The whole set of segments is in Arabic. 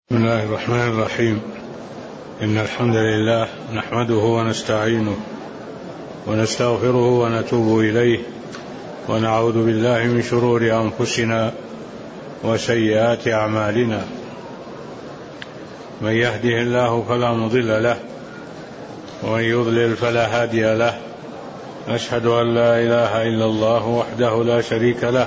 بسم الله الرحمن الرحيم. إن الحمد لله نحمده ونستعينه ونستغفره ونتوب إليه ونعوذ بالله من شرور أنفسنا وسيئات أعمالنا. من يهده الله فلا مضل له ومن يضلل فلا هادي له. أشهد أن لا إله إلا الله وحده لا شريك له،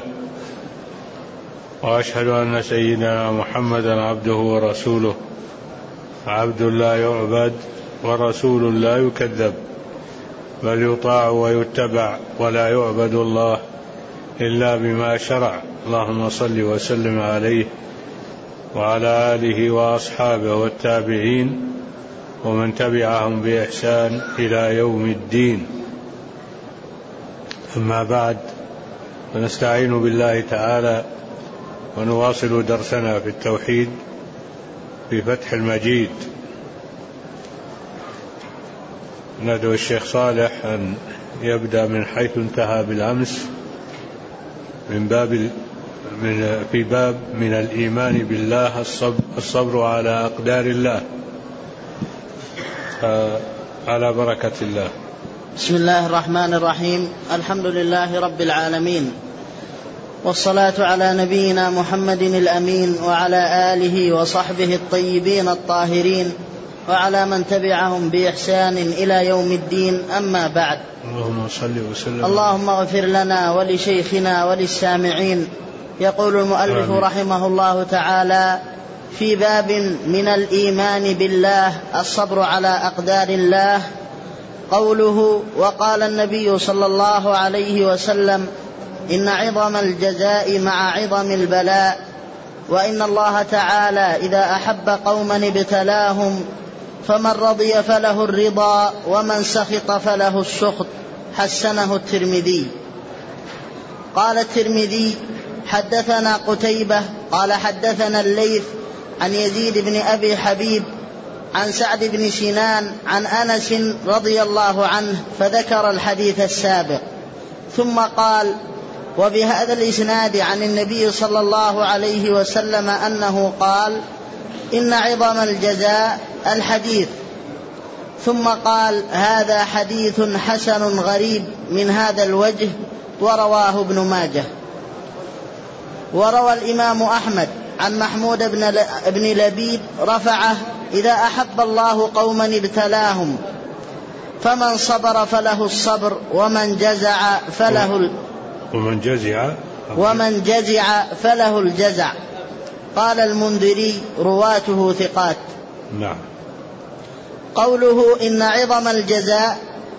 وأشهد أن سيدنا محمدا عبده ورسوله، عبد لا يعبد ورسول لا يكذب، بل يطاع ويتبع ولا يعبد الله إلا بما شرع. اللهم صل وسلم عليه وعلى آله وأصحابه والتابعين ومن تبعهم بإحسان إلى يوم الدين. أما بعد، فنستعين بالله تعالى ونواصل درسنا في التوحيد في فتح المجيد. ندعو الشيخ صالح أن يبدأ من حيث انتهى بالأمس في باب من الإيمان بالله الصبر على أقدار الله. على بركة الله. بسم الله الرحمن الرحيم. الحمد لله رب العالمين، والصلاة على نبينا محمد الأمين وعلى آله وصحبه الطيبين الطاهرين وعلى من تبعهم بإحسان إلى يوم الدين. أما بعد، اللهم صل وسلم. اللهم اغفر لنا ولشيخنا وللسامعين. يقول المؤلف رحمه الله تعالى في باب من الإيمان بالله الصبر على أقدار الله قوله: وقال النبي صلى الله عليه وسلم: إن عظم الجزاء مع عظم البلاء، وإن الله تعالى إذا أحب قوما ابتلاهم، فمن رضي فله الرضا ومن سخط فله السخط. حسنه الترمذي. قال الترمذي: حدثنا قتيبة قال حدثنا الليث عن يزيد بن أبي حبيب عن سعد بن سنان عن أنس رضي الله عنه، فذكر الحديث السابق، ثم قال: وبهذا الإسناد عن النبي صلى الله عليه وسلم أنه قال: إن عظم الجزاء الحديث. ثم قال: هذا حديث حسن غريب من هذا الوجه، ورواه ابن ماجه. وروى الإمام أحمد عن محمود بن لبيد رفعه: إذا أحب الله قوما ابتلاهم، فمن صبر فله الصبر ومن جزع فله الجزع. قال المنذري: رواته ثقات. نعم. قوله إن عظم الجزاء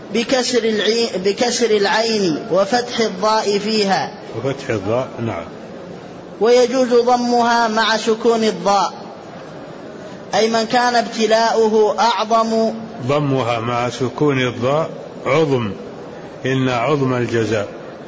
بكسر العين وفتح الضاء فيها. وفتح الضاء. نعم. ويجوز ضمها مع سكون الضاء، أي من كان ابتلاؤه أعظم. ضمها مع سكون الضاء عظم. إن عظم الجزاء.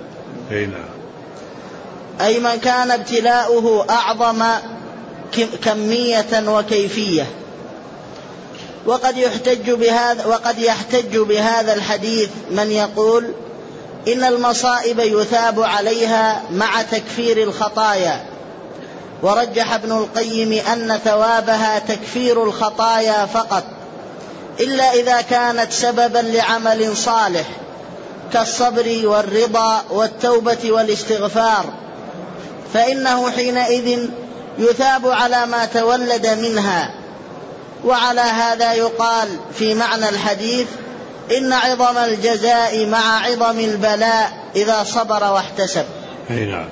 أي من كان ابتلاؤه أعظم كمية وكيفية. وقد يحتج بهذا الحديث من يقول إن المصائب يثاب عليها مع تكفير الخطايا. ورجح ابن القيم أن ثوابها تكفير الخطايا فقط، إلا إذا كانت سببا لعمل صالح كالصبر والرضا والتوبة والاستغفار، فإنه حينئذ يثاب على ما تولد منها. وعلى هذا يقال في معنى الحديث: إن عظم الجزاء مع عظم البلاء إذا صبر واحتسب. نعم.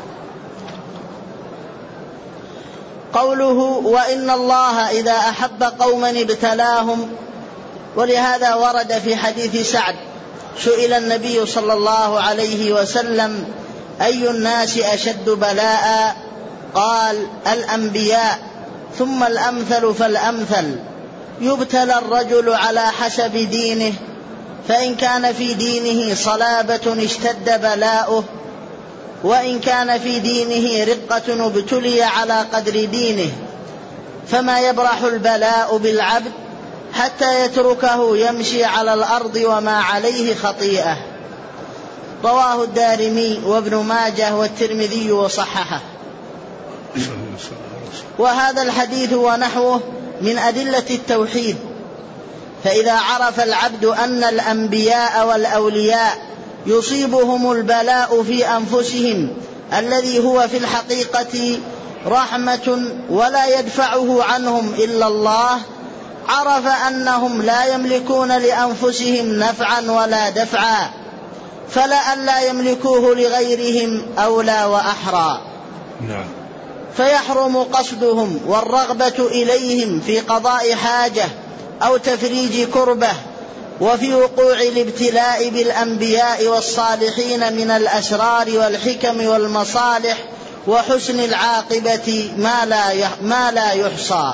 قوله وإن الله إذا أحب قوما ابتلاهم، ولهذا ورد في حديث سعد: سئل النبي صلى الله عليه وسلم: أي الناس أشد بلاء؟ قال: الأنبياء، ثم الأمثل فالأمثل. يبتلى الرجل على حسب دينه، فإن كان في دينه صلابة اشتد بلاؤه، وإن كان في دينه رقة ابتلي على قدر دينه. فما يبرح البلاء بالعبد حتى يتركه يمشي على الأرض وما عليه خطيئة. رواه الدارمي وابن ماجه والترمذي وصححه. وهذا الحديث ونحوه من أدلة التوحيد. فإذا عرف العبد أن الأنبياء والأولياء يصيبهم البلاء في أنفسهم الذي هو في الحقيقة رحمة ولا يدفعه عنهم إلا الله، عرف أنهم لا يملكون لأنفسهم نفعا ولا دفعا، فلئلا يملكوه لغيرهم أولى وأحرى. فيحرم قصدهم والرغبة إليهم في قضاء حاجة أو تفريج كربة، وفي وقوع الابتلاء بالأنبياء والصالحين من الأسرار والحكم والمصالح وحسن العاقبة ما لا يحصى.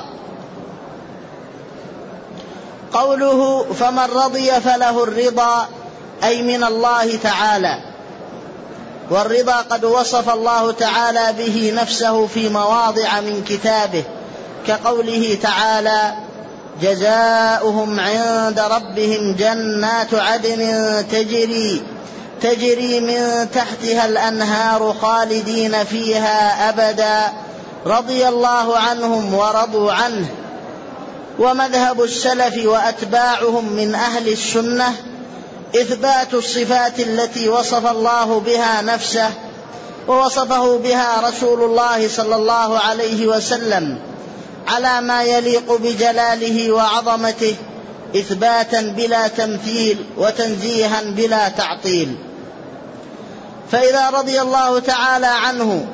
قوله فمن رضي فله الرضا أي من الله تعالى، والرضا قد وصف الله تعالى به نفسه في مواضع من كتابه، كقوله تعالى جزاؤهم عند ربهم جنات عدن تجري من تحتها الأنهار خالدين فيها أبدا رضي الله عنهم ورضوا عنه. ومذهب السلف وأتباعهم من أهل السنة إثبات الصفات التي وصف الله بها نفسه ووصفه بها رسول الله صلى الله عليه وسلم على ما يليق بجلاله وعظمته، إثباتا بلا تمثيل وتنزيها بلا تعطيل. فإذا رضي الله تعالى عنه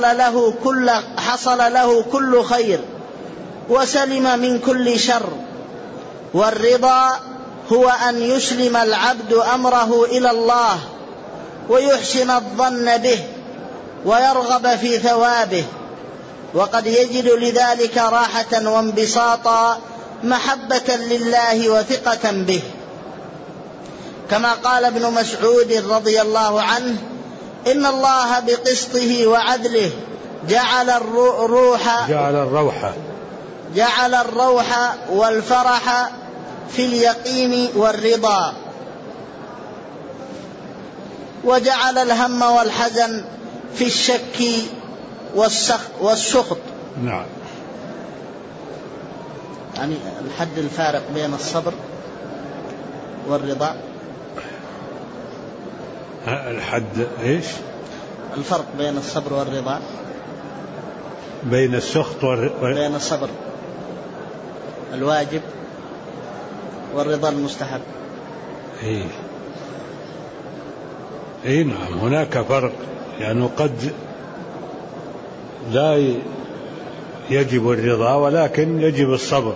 حصل له كل خير وسلم من كل شر. والرضا هو أن يسلم العبد أمره إلى الله ويحسن الظن به ويرغب في ثوابه، وقد يجد لذلك راحة وانبساطا محبة لله وثقة به، كما قال ابن مسعود رضي الله عنه إن الله بقسطه وعدله جعل الروح والفرح في اليقين والرضا، وجعل الهم والحزن في الشك والسخط. نعم. يعني الحد الفارق بين الصبر والرضا. الحد إيش؟ الفرق بين الصبر والرضا. بين السخط بين الصبر الواجب والرضا المستحب. إيه نعم، هناك فرق، يعني قد لا يجب الرضا ولكن يجب الصبر.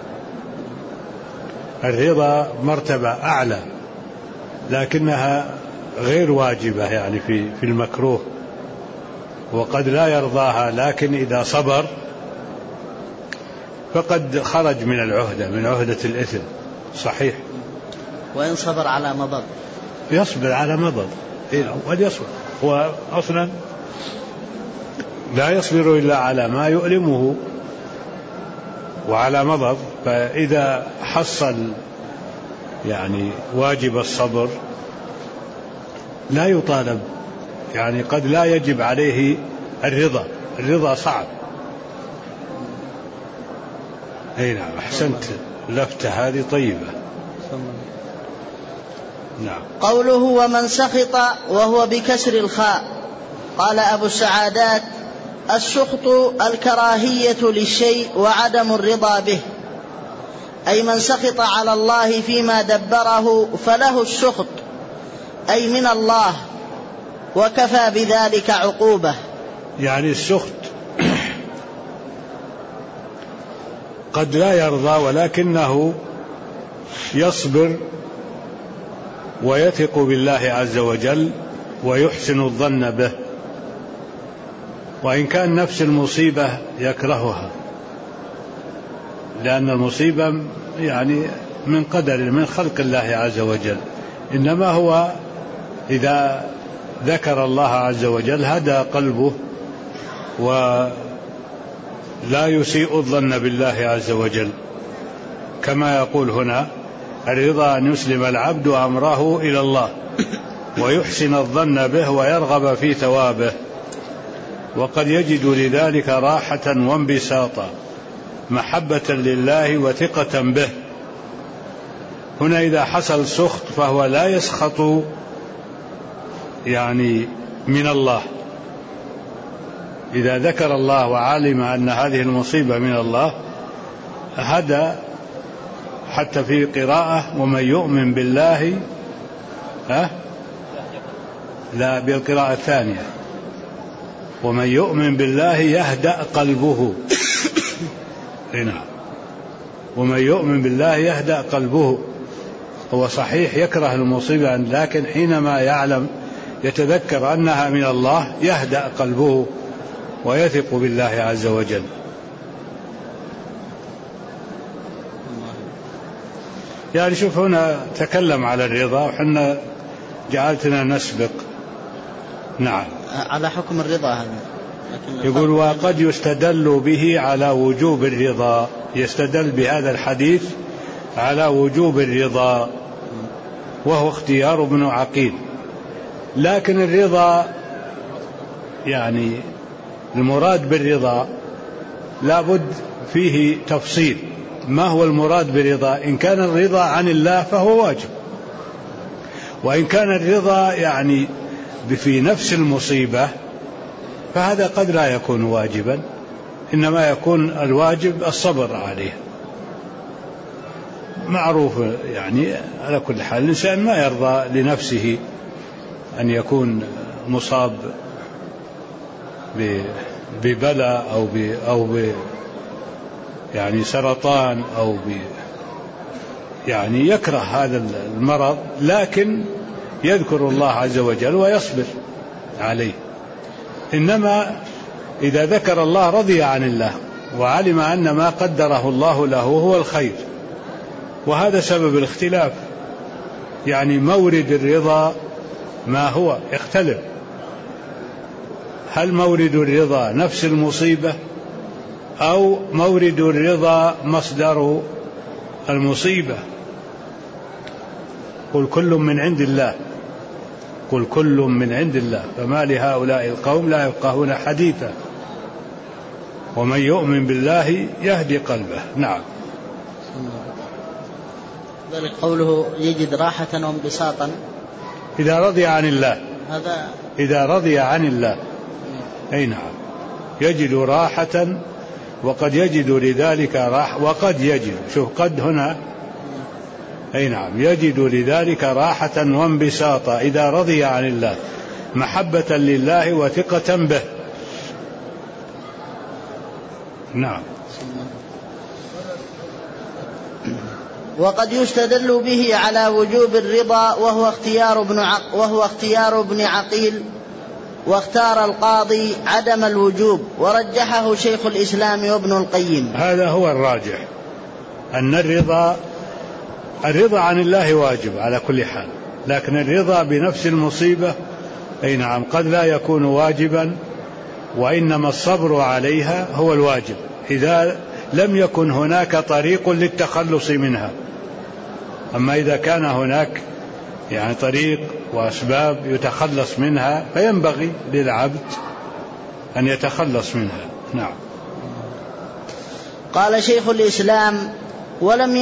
الرضا مرتبة أعلى لكنها غير واجبة، يعني في المكروه، وقد لا يرضاها، لكن إذا صبر فقد خرج من العهدة، من عهدة الإثم. صحيح. وإن صبر على مضض يصبر على مضض، قد يصبر، هو أصلا لا يصبر إلا على ما يؤلمه وعلى مضض. فإذا حصل يعني واجب الصبر لا يطالب، يعني قد لا يجب عليه الرضا صعب. أي نعم، أحسنت، لفتة هذه طيبة. نعم. قوله ومن سخط وهو بكسر الخاء. قال أبو السعادات السخط الكراهية للشيء وعدم الرضا به، أي من سخط على الله فيما دبره فله السخط، أي من الله، وكفى بذلك عقوبة. يعني السخط قد لا يرضى ولكنه يصبر ويثق بالله عز وجل ويحسن الظن به، وإن كان نفس المصيبة يكرهها، لأن المصيبة يعني من قدر من خلق الله عز وجل، إنما هو إذا ذكر الله عز وجل هدى قلبه ولا يسيء الظن بالله عز وجل، كما يقول هنا الرضا أن يسلم العبد أمره إلى الله ويحسن الظن به ويرغب في ثوابه. وقد يجد لذلك راحة وانبساطا محبة لله وثقة به. هنا إذا حصل سخط فهو لا يسخط يعني من الله. إذا ذكر الله وعلم أن هذه المصيبة من الله هدى. حتى في قراءة ومن يؤمن بالله لا بالقراءة الثانية ومن يؤمن بالله يهدأ قلبه. هنا ومن يؤمن بالله يهدأ قلبه. هو صحيح يكره المصيبة لكن حينما يعلم يتذكر أنها من الله يهدأ قلبه ويثق بالله عز وجل. يعني شوف هنا تكلم على الرضا وحنا جعلتنا نسبق. نعم على حكم الرضا هذا. يقول وقد يستدل به على وجوب الرضا. يستدل بهذا الحديث على وجوب الرضا وهو اختيار ابن عقيل. لكن الرضا يعني المراد بالرضا لابد فيه تفصيل. ما هو المراد بالرضا؟ إن كان الرضا عن الله فهو واجب، وإن كان الرضا يعني في نفس المصيبة فهذا قد لا يكون واجبا، إنما يكون الواجب الصبر عليه. معروف يعني على كل حال الإنسان ما يرضى لنفسه أن يكون مصاب ببلاء أو يعني سرطان أو يعني يكره هذا المرض، لكن يذكر الله عز وجل ويصبر عليه. إنما إذا ذكر الله رضي عن الله وعلم أن ما قدره الله له هو الخير، وهذا سبب الاختلاف. يعني مورد الرضا ما هو يختلف. هل مورد الرضا نفس المصيبة أو مورد الرضا مصدر المصيبة؟ قل كل من عند الله، قل كل من عند الله فما لهؤلاء القوم لا يفقهون حديثا ومن يؤمن بالله يهدي قلبه. نعم. ذلك قوله يجد راحة وانبساطا إذا رضي عن الله. هذا إذا رضي عن الله أي نعم يجد راحة، وقد يجد لذلك راحة. وقد يجد، شوف قد هنا أي نعم يجد لذلك راحة وانبساطا إذا رضي عن الله محبة لله وثقة به. نعم. وقد يستدل به على وجوب الرضا وهو اختيار ابن عقيل، واختار القاضي عدم الوجوب ورجحه شيخ الإسلام وابن القيم. هذا هو الراجح، أن الرضا عن الله واجب على كل حال، لكن الرضا بنفس المصيبة أي نعم قد لا يكون واجبا، وإنما الصبر عليها هو الواجب إذا لم يكن هناك طريق للتخلص منها. أما إذا كان هناك يعني طريق وأسباب يتخلص منها فينبغي للعبد أن يتخلص منها. نعم. قال شيخ الإسلام ولم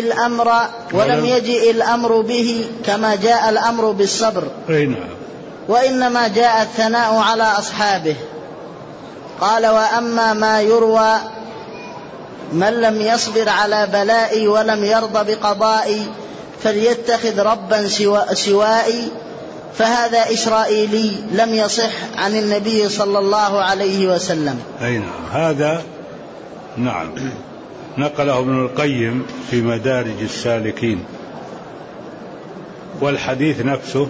يجئ الأمر به كما جاء الأمر بالصبر. نعم. وإنما جاء الثناء على أصحابه. قال وأما ما يروى من لم يصبر على بلائي ولم يرضى بقضائي فليتخذ ربا سوائي، فهذا إسرائيلي لم يصح عن النبي صلى الله عليه وسلم. أي نعم. هذا نعم نقله ابن القيم في مدارج السالكين، والحديث نفسه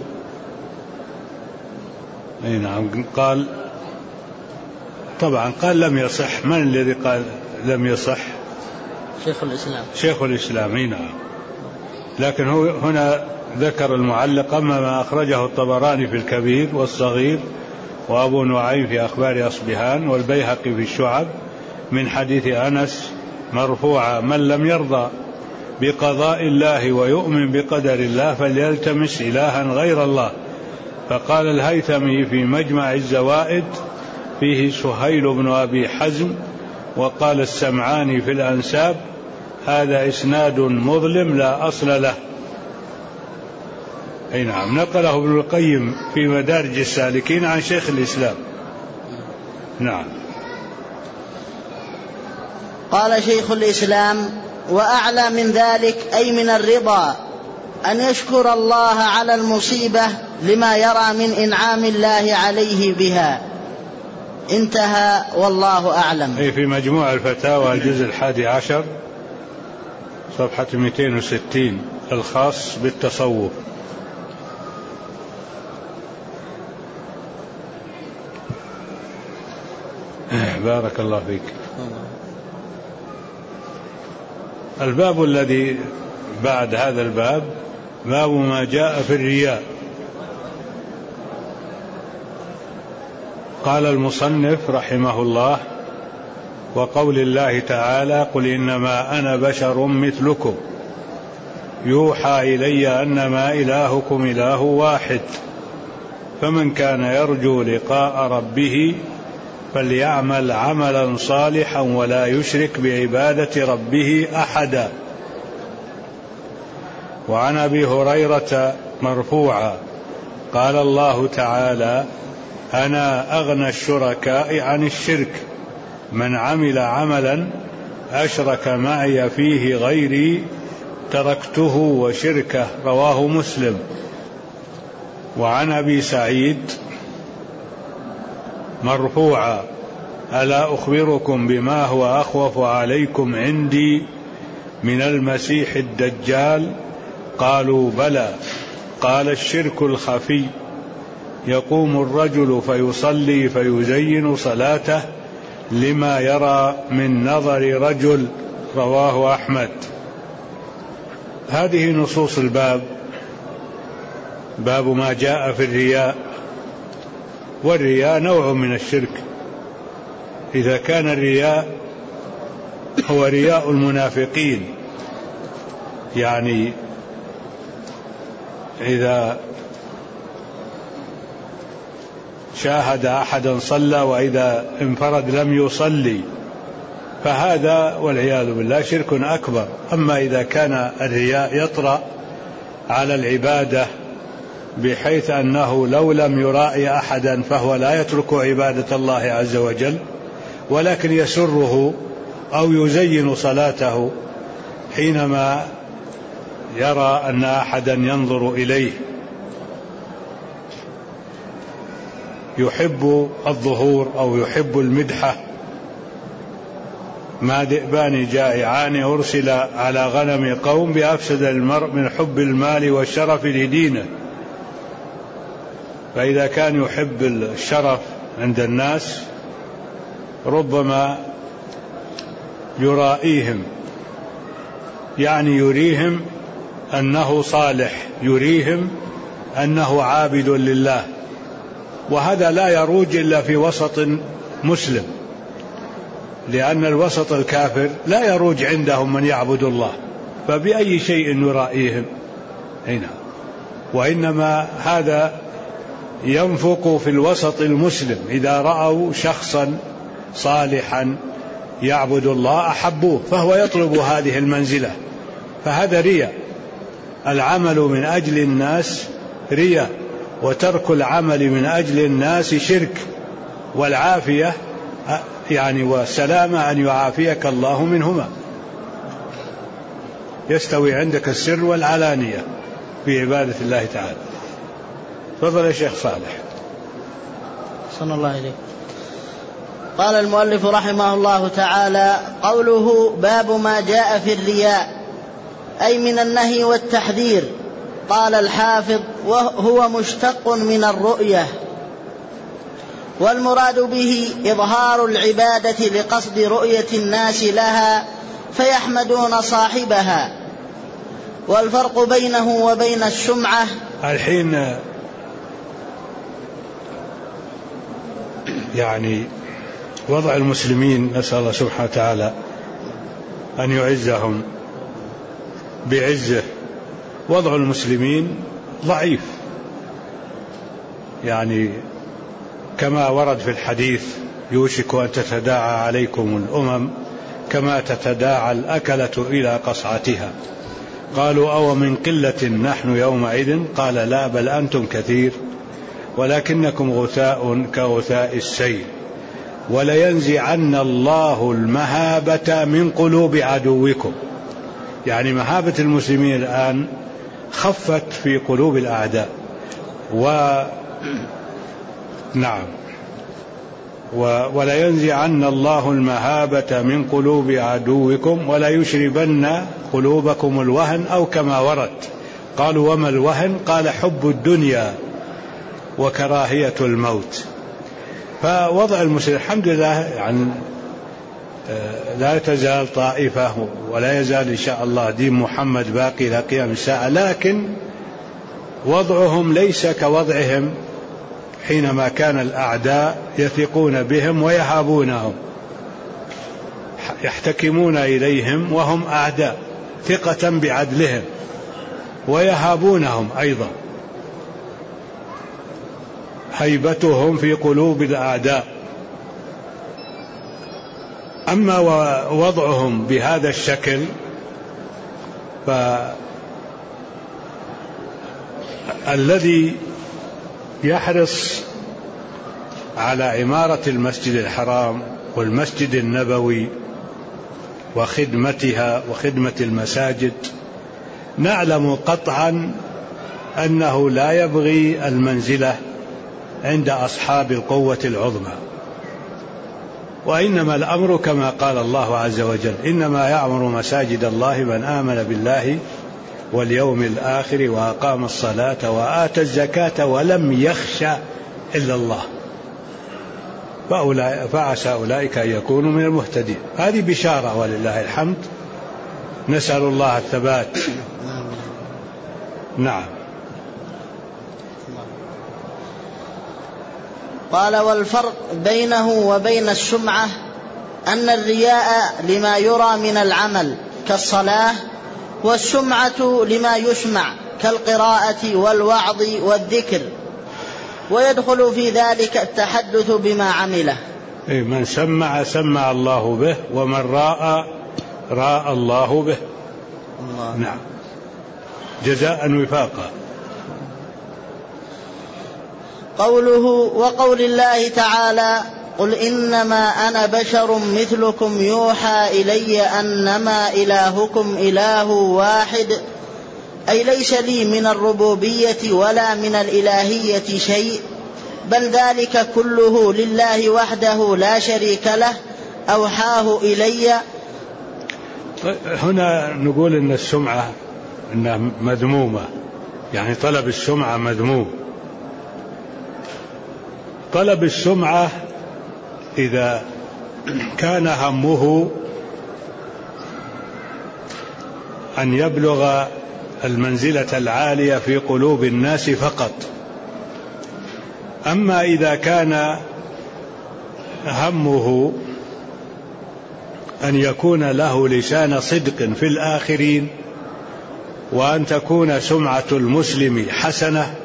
أي نعم قال طبعا قال لم يصح. من الذي قال لم يصح؟ شيخ الإسلام. أي نعم. لكن هو هنا ذكر المعلق أما ما أخرجه الطبراني في الكبير والصغير وأبو نعيم في أخبار أصبهان والبيهقي في الشعب من حديث أنس مرفوعا من لم يرضى بقضاء الله ويؤمن بقدر الله فليلتمس إلها غير الله. فقال الهيثمي في مجمع الزوائد فيه سهيل بن أبي حزم، وقال السمعاني في الأنساب: هذا إسناد مظلم لا أصل له. أي نعم، نقله ابن القيم في مدارج السالكين عن شيخ الإسلام. نعم. قال شيخ الإسلام: وأعلى من ذلك أي من الرضا أن يشكر الله على المصيبة لما يرى من إنعام الله عليه بها. انتهى، والله أعلم. أي في مجموع الفتاوى الجزء 11 صفحة 260 الخاص بالتصوف. بارك الله فيك. الباب الذي بعد هذا الباب باب ما جاء في الرياء. قال المصنف رحمه الله: وقول الله تعالى: قل إنما أنا بشر مثلكم يوحى إلي أنما إلهكم إله واحد فمن كان يرجو لقاء ربه فليعمل عملا صالحا ولا يشرك بعبادة ربه أحدا. وعن أبي هريرة مرفوعا قال الله تعالى: أنا أغنى الشركاء عن الشرك من عمل عملا أشرك معي فيه غيري تركته وشركه. رواه مسلم. وعن أبي سعيد مرفوعا: ألا أخبركم بما هو أخوف عليكم عندي من المسيح الدجال؟ قالوا بلى. قال: الشرك الخفي، يقوم الرجل فيصلي فيزين صلاته لما يرى من نظر رجل. رواه أحمد. هذه نصوص الباب، باب ما جاء في الرياء. والرياء نوع من الشرك. إذا كان الرياء هو رياء المنافقين، يعني إذا شاهد أحدا صلى وإذا انفرد لم يصلي، فهذا والعياذ بالله شرك أكبر. أما إذا كان الرياء يطرأ على العبادة بحيث أنه لو لم يرائي أحدا فهو لا يترك عبادة الله عز وجل، ولكن يسره أو يزين صلاته حينما يرى أن أحدا ينظر إليه، يحب الظهور أو يحب المدحة. ما ذئبان جائعان أرسل على غنم قوم بأفسد المرء من حب المال والشرف لدينه. فإذا كان يحب الشرف عند الناس ربما يرائيهم، يعني يريهم أنه صالح، يريهم أنه عابد لله، وهذا لا يروج إلا في وسط مسلم، لأن الوسط الكافر لا يروج عندهم من يعبد الله، فبأي شيء يرائيهم هنا؟ وإنما هذا ينفق في الوسط المسلم، إذا رأوا شخصا صالحا يعبد الله أحبوه، فهو يطلب هذه المنزلة، فهذا رياء. العمل من أجل الناس رياء، وترك العمل من أجل الناس شرك. والعافية يعني والسلامة أن يعافيك الله منهما. يستوي عندك السر والعلانية في عبادة الله تعالى. تفضل يا شيخ صالح. صلى الله عليه. قال المؤلف رحمه الله تعالى: قوله باب ما جاء في الرياء أي من النهي والتحذير. قال الحافظ: وهو مشتق من الرؤية، والمراد به إظهار العبادة لقصد رؤية الناس لها فيحمدون صاحبها. والفرق بينه وبين السمعة. الحين يعني وضع المسلمين، نسأل الله سبحانه وتعالى أن يعزهم بعزه. وضع المسلمين ضعيف، يعني كما ورد في الحديث يوشك أن تتداعى عليكم الأمم كما تتداعى الأكلة إلى قصعتها. قالوا أو من قلة نحن يومئذ قال لا بل أنتم كثير ولكنكم غثاء كغثاء السيل ولينزعن الله المهابة من قلوب عدوكم. يعني مهابة المسلمين الآن خفت في قلوب الأعداء. نعم. ولينزعن الله المهابة من قلوب عدوكم وليشربن قلوبكم الوهن أو كما ورد. قالوا وما الوهن؟ قال حب الدنيا وكراهية الموت. فوضع المسلم الحمد لله يعني لا تزال طائفة ولا يزال إن شاء الله دين محمد باقي إلى قيام الساعة، لكن وضعهم ليس كوضعهم حينما كان الأعداء يثقون بهم ويهابونهم، يحتكمون إليهم وهم أعداء ثقة بعدلهم ويهابونهم أيضا، هيبتهم في قلوب الأعداء. أما وضعهم بهذا الشكل فالذي يحرص على عمارة المسجد الحرام والمسجد النبوي وخدمتها وخدمة المساجد نعلم قطعا أنه لا يبغي المنزلة عند أصحاب القوة العظمى، وإنما الأمر كما قال الله عز وجل إنما يعمر مساجد الله من آمن بالله واليوم الآخر وأقام الصلاة وآتى الزكاة ولم يخش إلا الله فعسى أولئك أن يكونوا من المهتدين. هذه بشارة ولله الحمد، نسأل الله الثبات. نعم. قال والفرق بينه وبين السمعة أن الرياء لما يرى من العمل كالصلاة، والسمعة لما يسمع كالقراءة والوعظ والذكر، ويدخل في ذلك التحدث بما عمله. من سمع الله به، ومن راى الله به. الله. نعم، جزاء وفاقا. قوله وقول الله تعالى قل إنما أنا بشر مثلكم يوحى إلي أنما إلهكم إله واحد، أي ليس لي من الربوبية ولا من الإلهية شيء، بل ذلك كله لله وحده لا شريك له أوحاه إلي. هنا نقول إن السمعة إنها مذمومة، يعني طلب السمعة مذموم. طلب السمعة إذا كان همه أن يبلغ المنزلة العالية في قلوب الناس فقط. أما إذا كان همه أن يكون له لسان صدق في الآخرين، وأن تكون سمعة المسلم حسنة،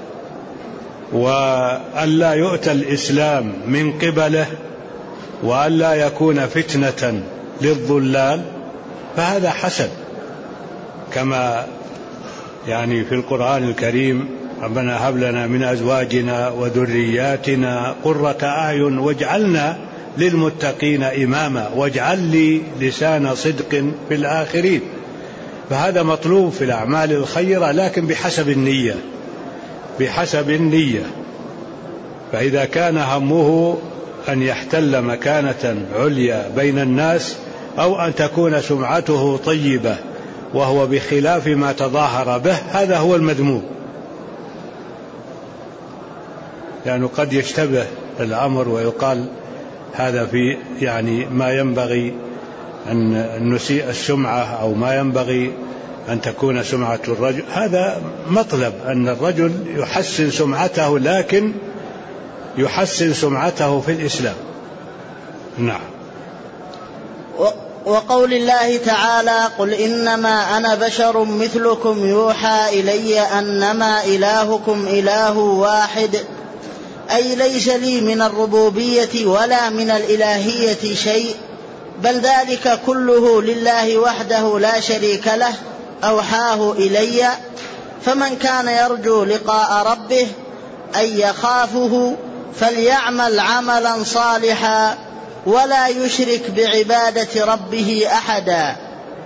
وأن لا يؤتى الإسلام من قبله، وأن لا يكون فتنة للضلال، فهذا حسن، كما يعني في القرآن الكريم ربنا هب لنا من أزواجنا وذرياتنا قرة أعين واجعلنا للمتقين إماما واجعل لي لسان صدق في الآخرين. فهذا مطلوب في الأعمال الخيرة، لكن بحسب النية، بحسب النية. فإذا كان همه أن يحتل مكانة عليا بين الناس، أو أن تكون سمعته طيبة وهو بخلاف ما تظاهر به، هذا هو المذموم. يعني قد يشتبه الأمر ويقال هذا في يعني ما ينبغي أن نسيء السمعة، أو ما ينبغي أن تكون سمعة الرجل. هذا مطلب أن الرجل يحسن سمعته، لكن يحسن سمعته في الإسلام. نعم. وقول الله تعالى قل إنما أنا بشر مثلكم يوحى إلي أنما إلهكم إله واحد، أي ليس لي من الربوبية ولا من الإلهية شيء، بل ذلك كله لله وحده لا شريك له أوحاه إلي. فمن كان يرجو لقاء ربه أي يخافه فليعمل عملا صالحا ولا يشرك بعبادة ربه أحدا.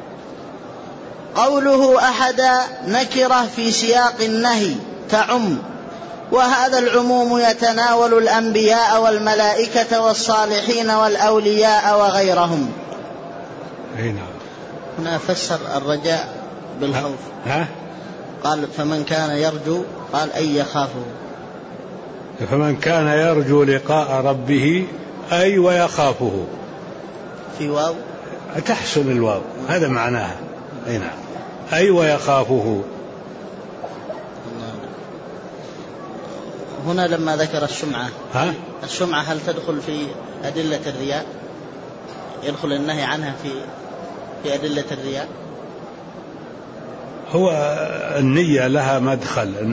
قوله أحدا نكرة في سياق النهي تعم، وهذا العموم يتناول الأنبياء والملائكة والصالحين والأولياء وغيرهم. هنا فسر الرجاء بالخوف. قال فمن كان يرجو، قال أي يخافه. فمن كان يرجو لقاء ربه أي ويخافه، في واو تحسن الواو، هذا معناها. أي ويخافه. هنا لما ذكر السمعة، السمعة هل تدخل في أدلة الرياء؟ يدخل النهي عنها في أدلة الرياء؟ هو النية لها مدخل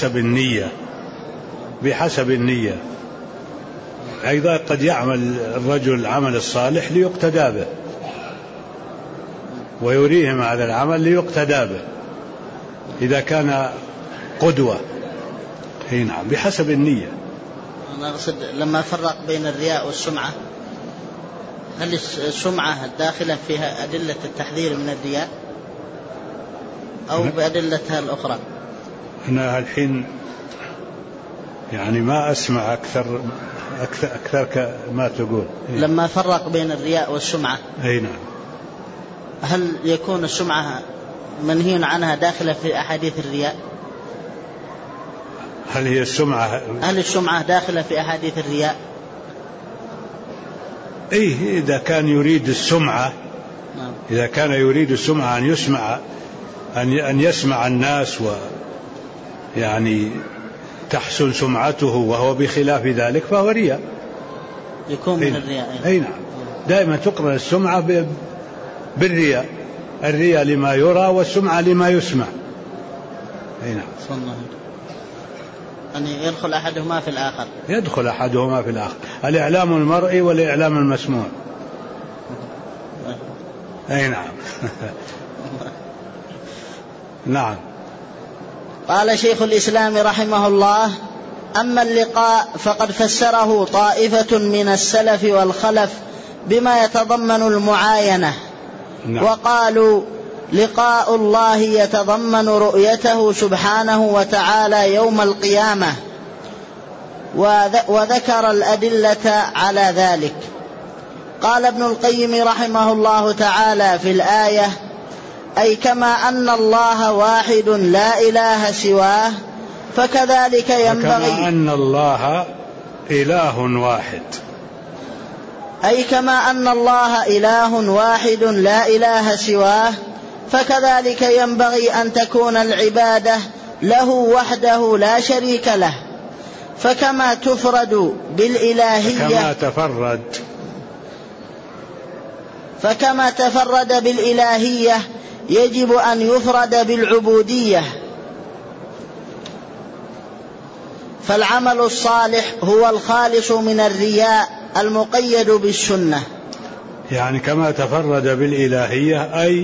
بحسب النية. أيضا قد يعمل الرجل العمل الصالح ليقتدى به، ويريهم هذا العمل ليقتدى به إذا كان قدوة. نعم، بحسب النية. أنا أقصد لما فرق بين الرياء والسمعة، هل السمعة داخلة فيها أدلة التحذير من الرياء أو بأدلتها الأخرى؟ أنا الحين يعني ما أسمع أكثر ما تقول. لما فرق بين الرياء والسمعة، نعم، هل يكون السمعة منهي عنها داخلة في أحاديث الرياء؟ هل السمعة داخلة في أحاديث الرياء؟ إذا كان يريد السمعة، إذا كان يريد السمعة أن يسمع الناس ويعني تحسن سمعته وهو بخلاف ذلك فهو رياء، يكون من الرياء. نعم، دائما تقرن السمعة بالرياء، الرياء لما يرى والسمعة لما يسمع. نعم، أن يدخل أحدهما في الآخر. يدخل أحدهما في الآخر، الإعلام المرئي والإعلام المسموع. نعم. نعم. قال شيخ الإسلام رحمه الله: أما اللقاء فقد فسره طائفة من السلف والخلف بما يتضمن المعاينة. نعم. وقالوا لقاء الله يتضمن رؤيته سبحانه وتعالى يوم القيامة، وذكر الأدلة على ذلك. قال ابن القيم رحمه الله تعالى في الآية: أي كما أن الله واحد لا إله سواه فكذلك ينبغي. كما أن الله إله واحد. أي كما أن الله إله واحد لا إله سواه فكذلك ينبغي أن تكون العبادة له وحده لا شريك له. فكما تفرد بالإلهية فكما تفرد بالإلهية يجب أن يفرد بالعبودية. فالعمل الصالح هو الخالص من الرياء المقيد بالسنة. يعني كما تفرد بالإلهية أي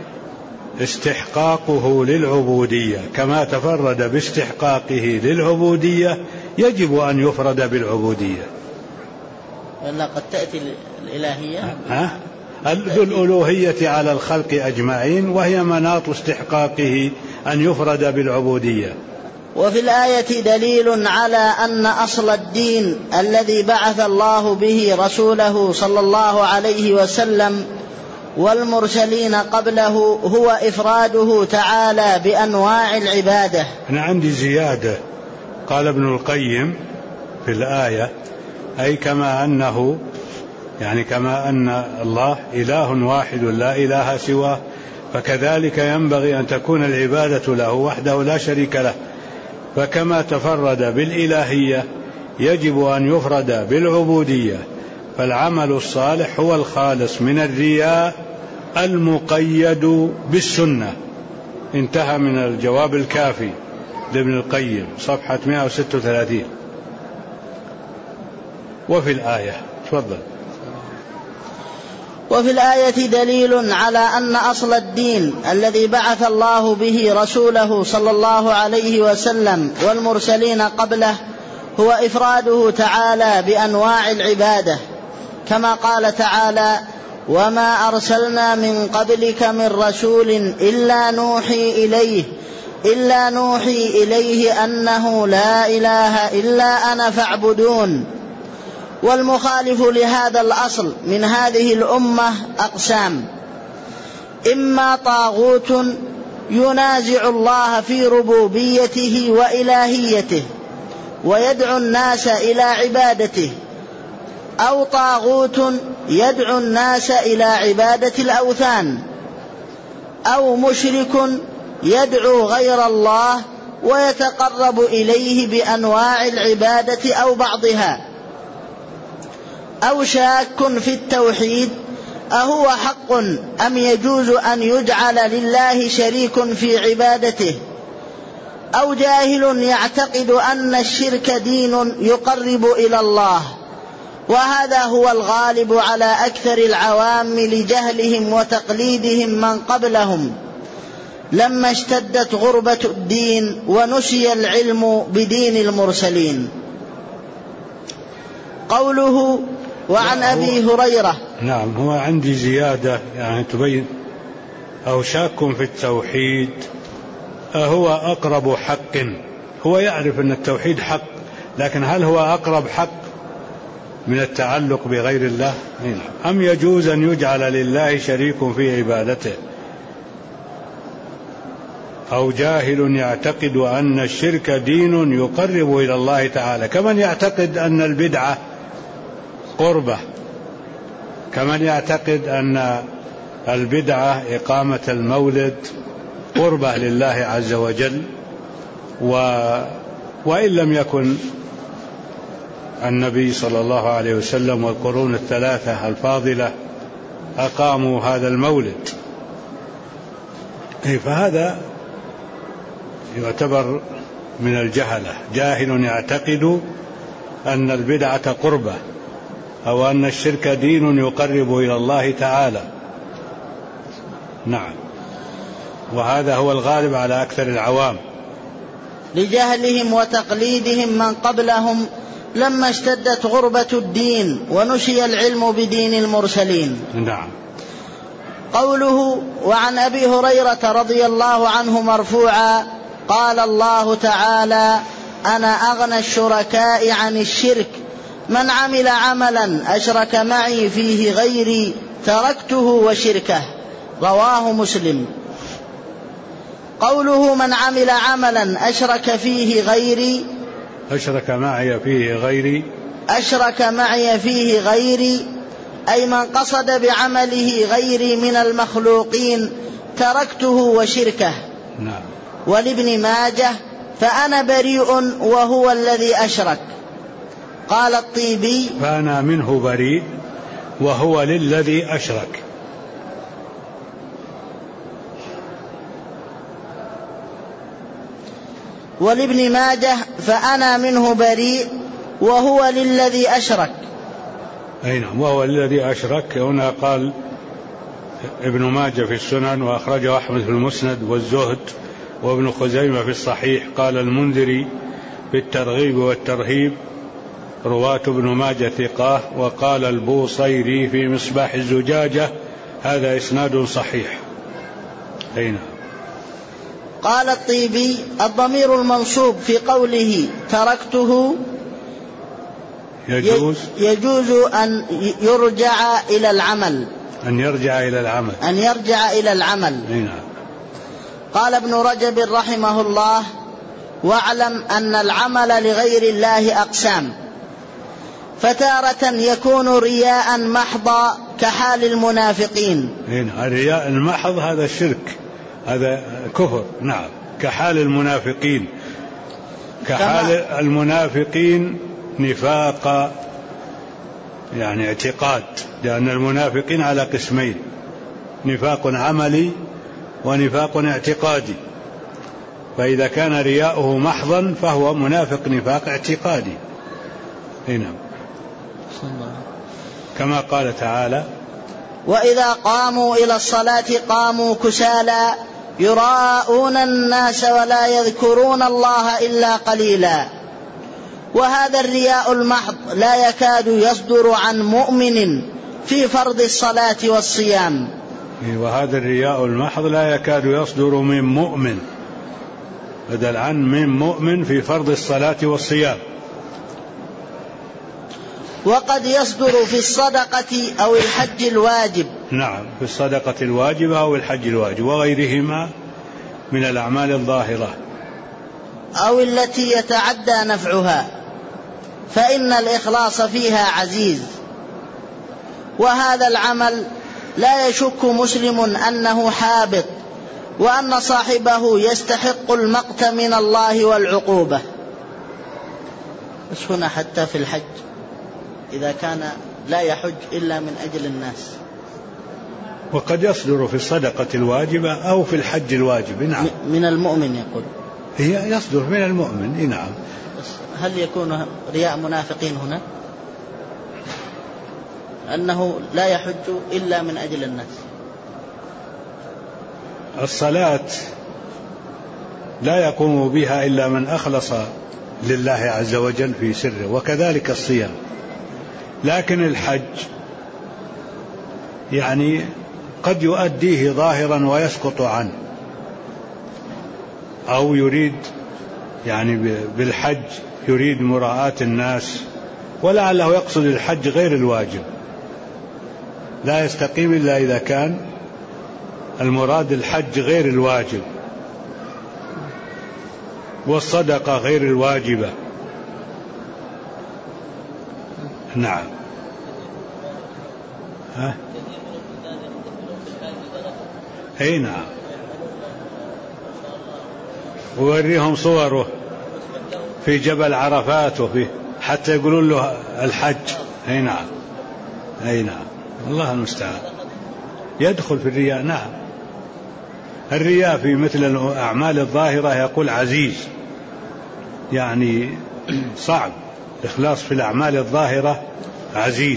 استحقاقه للعبودية، كما تفرد باستحقاقه للعبودية يجب أن يفرد بالعبودية. ولا قد تأتي الإلهية ذو الألوهية على الخلق أجمعين، وهي مناط استحقاقه أن يفرد بالعبودية. وفي الآية دليل على أن أصل الدين الذي بعث الله به رسوله صلى الله عليه وسلم والمرسلين قبله هو إفراده تعالى بأنواع العبادة. أنا عندي زيادة، قال ابن القيم في الآية: أي كما أنه، يعني كما أن الله إله واحد لا إله سواه فكذلك ينبغي أن تكون العبادة له وحده لا شريك له. فكما تفرد بالإلهية يجب أن يفرد بالعبودية. فالعمل الصالح هو الخالص من الرياء المقيد بالسنة. انتهى من الجواب الكافي لابن القيم، صفحة 136. وفي الآية تفضل. وفي الآية دليل على أن أصل الدين الذي بعث الله به رسوله صلى الله عليه وسلم والمرسلين قبله هو إفراده تعالى بأنواع العبادة، كما قال تعالى: وما أرسلنا من قبلك من رسول إلا نوحي إليه أنه لا إله إلا أنا فاعبدون. والمخالف لهذا الأصل من هذه الأمة أقسام: إما طاغوت ينازع الله في ربوبيته وإلهيته ويدعو الناس إلى عبادته، أو طاغوت يدعو الناس إلى عبادة الأوثان، أو مشرك يدعو غير الله ويتقرب إليه بأنواع العبادة أو بعضها، أو شاك في التوحيد أهو حق أم يجوز أن يجعل لله شريك في عبادته، أو جاهل يعتقد أن الشرك دين يقرب إلى الله. وهذا هو الغالب على أكثر العوام لجهلهم وتقليدهم من قبلهم لما اشتدت غربة الدين ونسي العلم بدين المرسلين. قوله: وعن أبي هريرة. نعم، هو عندي زيادة يعني تبين: أو شاك في التوحيد أهو أقرب حق. هو يعرف أن التوحيد حق، لكن هل هو أقرب حق من التعلق بغير الله؟ أم يجوز أن يجعل لله شريك في عبادته، أو جاهل يعتقد أن الشرك دين يقرب إلى الله تعالى، كمن يعتقد أن البدعة قربة، كمن يعتقد أن البدعة إقامة المولد قربة لله عز وجل، وإن لم يكن النبي صلى الله عليه وسلم والقرون الثلاثة الفاضلة أقاموا هذا المولد، فهذا يعتبر من الجهلة. جاهل يعتقد أن البدعة قربة أو أن الشرك دين يقرب إلى الله تعالى. نعم، وهذا هو الغالب على أكثر العوام لجهلهم وتقليدهم من قبلهم لما اشتدت غربة الدين ونسي العلم بدين المرسلين. نعم. قوله: وعن أبي هريرة رضي الله عنه مرفوعا قال الله تعالى: أنا أغنى الشركاء عن الشرك، من عمل عملا أشرك معي فيه غيري تركته وشركه، رواه مسلم. قوله: من عمل عملا أشرك فيه غيري، أشرك معي فيه غيري أي من قصد بعمله غيري من المخلوقين تركته وشركه. نعم. ولابن ماجه: فأنا بريء وهو الذي أشرك. قال الطيبي: فأنا منه بريء وهو للذي أشرك. ولابن ماجه: فأنا منه بريء وهو للذي أشرك. أي نعم، وهو الذي أشرك. هنا قال ابن ماجه في السنن، وأخرجه أحمد في المسند والزهد، وابن خزيمة في الصحيح. قال المنذري في الترغيب والترهيب: رواة ابن ماجه ثقاه. وقال البوصيري في مصباح الزجاجة: هذا إسناد صحيح. أي نعم. قال الطيبي: الضمير المنصوب في قوله تركته يجوز أن يرجع إلى العمل، أن يرجع إلى العمل. نعم. قال ابن رجب رحمه الله: واعلم أن العمل لغير الله أقسام، فتارة يكون رياء محضا كحال المنافقين. الرياء المحض هذا الشرك، هذا كفر. نعم. كحال المنافقين، كحال المنافقين نفاق يعني اعتقاد، لأن المنافقين على قسمين: نفاق عملي ونفاق اعتقادي. فإذا كان رياؤه محضا فهو منافق نفاق اعتقادي. نعم. كما قال تعالى: وإذا قاموا إلى الصلاة قاموا كسالى يراءون الناس ولا يذكرون الله إلا قليلا. وهذا الرياء المحض لا يكاد يصدر عن مؤمن في فرض الصلاة والصيام. وهذا الرياء المحض لا يكاد يصدر من مؤمن، بدل عن من مؤمن في فرض الصلاة والصيام. وقد يصدر في الصدقة أو الحج الواجب. نعم، في الصدقة الواجبة أو الحج الواجب وغيرهما من الأعمال الظاهرة أو التي يتعدى نفعها، فإن الإخلاص فيها عزيز. وهذا العمل لا يشك مسلم أنه حابط، وأن صاحبه يستحق المقت من الله والعقوبة. بس هنا حتى في الحج إذا كان لا يحج إلا من أجل الناس. وقد يصدر في الصدقة الواجبة أو في الحج الواجب. نعم، من المؤمن يقول هي يصدر من المؤمن. نعم. هل يكون رياء منافقين هنا أنه لا يحج إلا من أجل الناس؟ الصلاة لا يقوم بها إلا من أخلص لله عز وجل في سره، وكذلك الصيام. لكن الحج يعني قد يؤديه ظاهرا ويسقط عنه، أو يريد يعني بالحج يريد مراءاة الناس، ولعله يقصد الحج غير الواجب. لا يستقيم إلا إذا كان المراد الحج غير الواجب، والصدقة غير الواجبة. نعم. أي نعم، ووريهم صوره في جبل عرفات وفي حتى يقولون له الحج. أي نعم، أي نعم، الله المستعان. يدخل في الرياء. نعم، الرياء في مثل الأعمال الظاهرة يقول عزيز، يعني صعب. الإخلاص في الأعمال الظاهرة عزيز.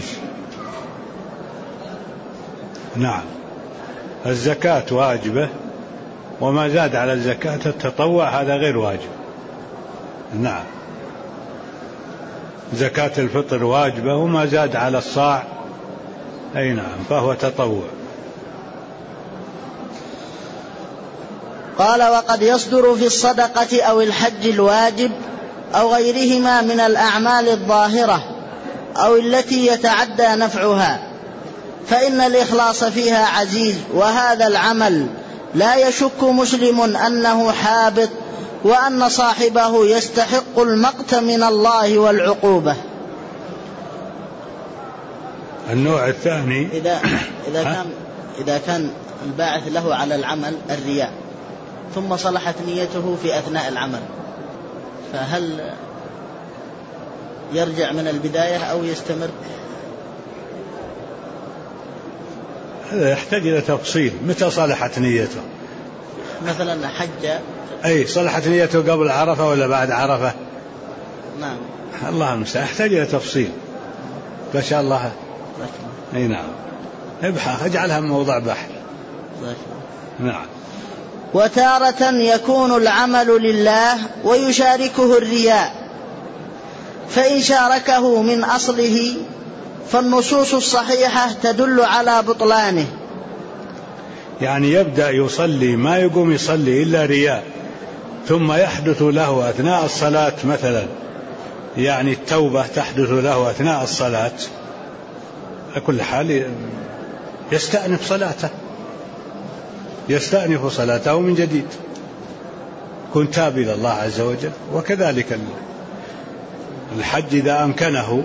نعم. الزكاة واجبة، وما زاد على الزكاة التطوع هذا غير واجب. نعم. زكاة الفطر واجبة، وما زاد على الصاع أي نعم فهو تطوع. قال: وقد يصدر في الصدقة أو الحج الواجب أو غيرهما من الأعمال الظاهرة أو التي يتعدى نفعها، فإن الإخلاص فيها عزيز. وهذا العمل لا يشك مسلم أنه حابط، وأن صاحبه يستحق المقت من الله والعقوبة. النوع الثاني إذا كان الباعث له على العمل الرياء، ثم صلحت نيته في أثناء العمل، فهل يرجع من البداية أو يستمر؟ هذا يحتاج إلى تفصيل. متى صلحت نيته؟ مثلا حج، أي صلحت نيته قبل عرفة ولا بعد عرفة؟ نعم، الله المستعان، يحتاج إلى تفصيل. ما شاء الله. أي نعم، ابحث، اجعلها موضوع بحث. نعم. وتارة يكون العمل لله ويشاركه الرياء، فإن شاركه من أصله فالنصوص الصحيحة تدل على بطلانه. يعني يبدأ يصلي ما يقوم يصلي إلا رياء، ثم يحدث له أثناء الصلاة مثلا، يعني التوبة تحدث له أثناء الصلاة، على كل حال يستأنف صلاته من جديد، كن تاب إلى الله عز وجل. وكذلك الحج إذا أمكنه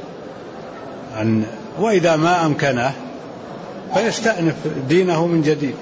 وإذا ما أمكنه فيستأنف دينه من جديد.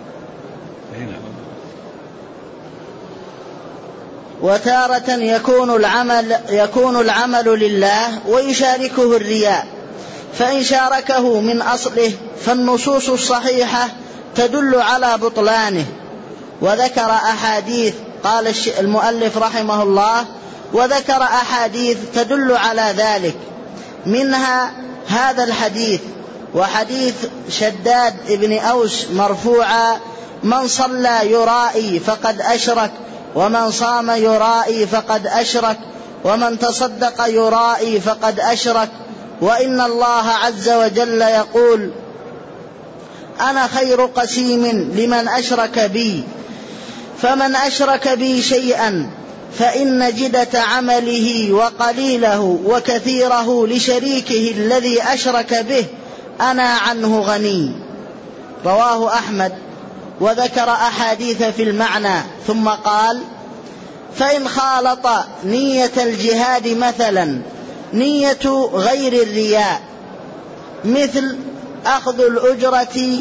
وتارة يكون العمل لله ويشاركه الرياء، فإن شاركه من أصله فالنصوص الصحيحة تدل على بطلانه. وذكر أحاديث، قال المؤلف رحمه الله: وذكر أحاديث تدل على ذلك، منها هذا الحديث وحديث شداد بن أوس مرفوعا: من صلى يرائي فقد أشرك، ومن صام يرائي فقد أشرك، ومن تصدق يرائي فقد أشرك، وإن الله عز وجل يقول: أنا خير قسيم لمن أشرك بي، فمن أشرك بي شيئا فإن جدة عمله وقليله وكثيره لشريكه الذي أشرك به أنا عنه غني. رواه أحمد، وذكر أحاديث في المعنى، ثم قال: فإن خالط نية الجهاد مثلا نية غير الرياء، مثل أخذ الأجرة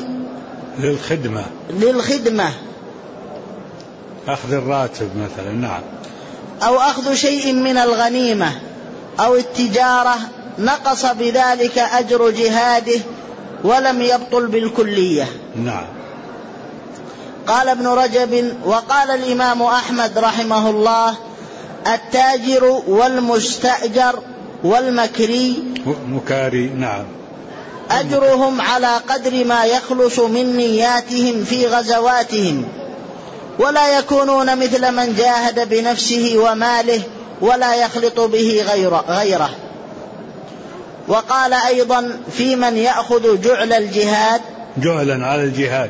للخدمة أخذ الراتب مثلا، نعم، أو أخذ شيء من الغنيمة أو التجارة، نقص بذلك أجر جهاده ولم يبطل بالكلية. نعم. قال ابن رجب: وقال الإمام أحمد رحمه الله: التاجر والمستأجر والمكري مكاري، نعم، أجرهم على قدر ما يخلص من نياتهم في غزواتهم، ولا يكونون مثل من جاهد بنفسه وماله ولا يخلط به غيره. وقال أيضا في من يأخذ جعلا على الجهاد: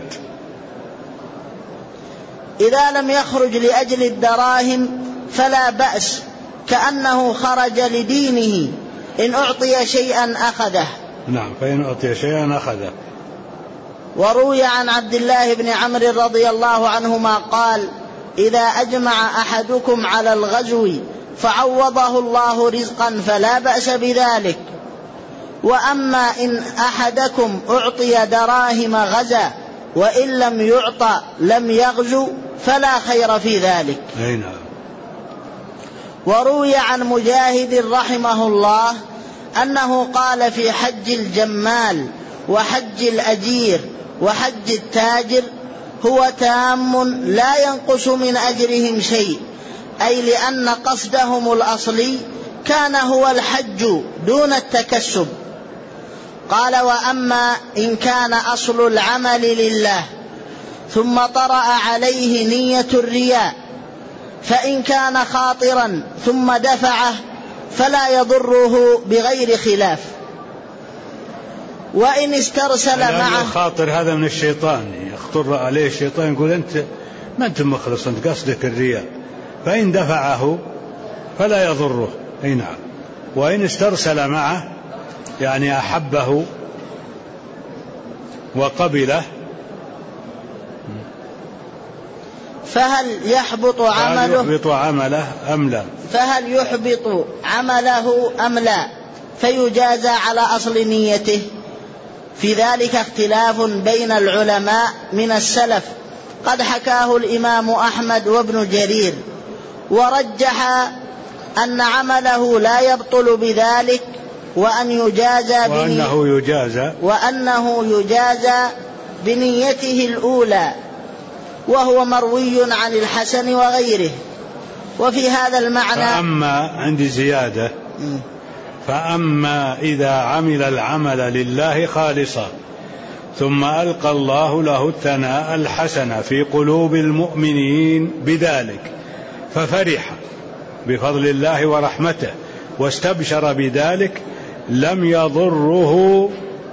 إذا لم يخرج لأجل الدراهم فلا بأس، كأنه خرج لدينه، إن أعطي شيئا أخذه. نعم، فإن أعطي شيئا أخذه. وروي عن عبد الله بن عمرو رضي الله عنهما قال: إذا أجمع أحدكم على الغزو فعوضه الله رزقا فلا بأس بذلك، وأما إن أحدكم أعطي دراهم غزا وإن لم يعطى لم يغزو فلا خير في ذلك. نعم. وروي عن مجاهد رحمه الله أنه قال في حج الجمال وحج الأجير وحج التاجر: هو تام لا ينقص من أجرهم شيء، أي لأن قصدهم الأصلي كان هو الحج دون التكسب. قال: وأما إن كان أصل العمل لله ثم طرأ عليه نية الرياء، فإن كان خاطرا ثم دفعه فلا يضره بغير خلاف. وإن استرسل معه، الخاطر هذا من الشيطان، يخطر عليه الشيطان يقول: أنت ما أنت مخلص، أنت قصدك الرياء، فإن دفعه فلا يضره. نعم. وإن استرسل معه يعني أحبه وقبله، فهل يحبط عمله أم لا؟ فهل يحبط عمله أم لا، فيجازى على أصل نيته. في ذلك اختلاف بين العلماء من السلف، قد حكاه الإمام أحمد وابن جرير، ورجح أن عمله لا يبطل بذلك، وأنه يجازى بنيته الأولى، وهو مروي عن الحسن وغيره. وفي هذا المعنى: فأما عندي زيادة، فأما إذا عمل العمل لله خالصا ثم ألقى الله له الثناء الحسن في قلوب المؤمنين بذلك، ففرح بفضل الله ورحمته واستبشر بذلك، لم يضره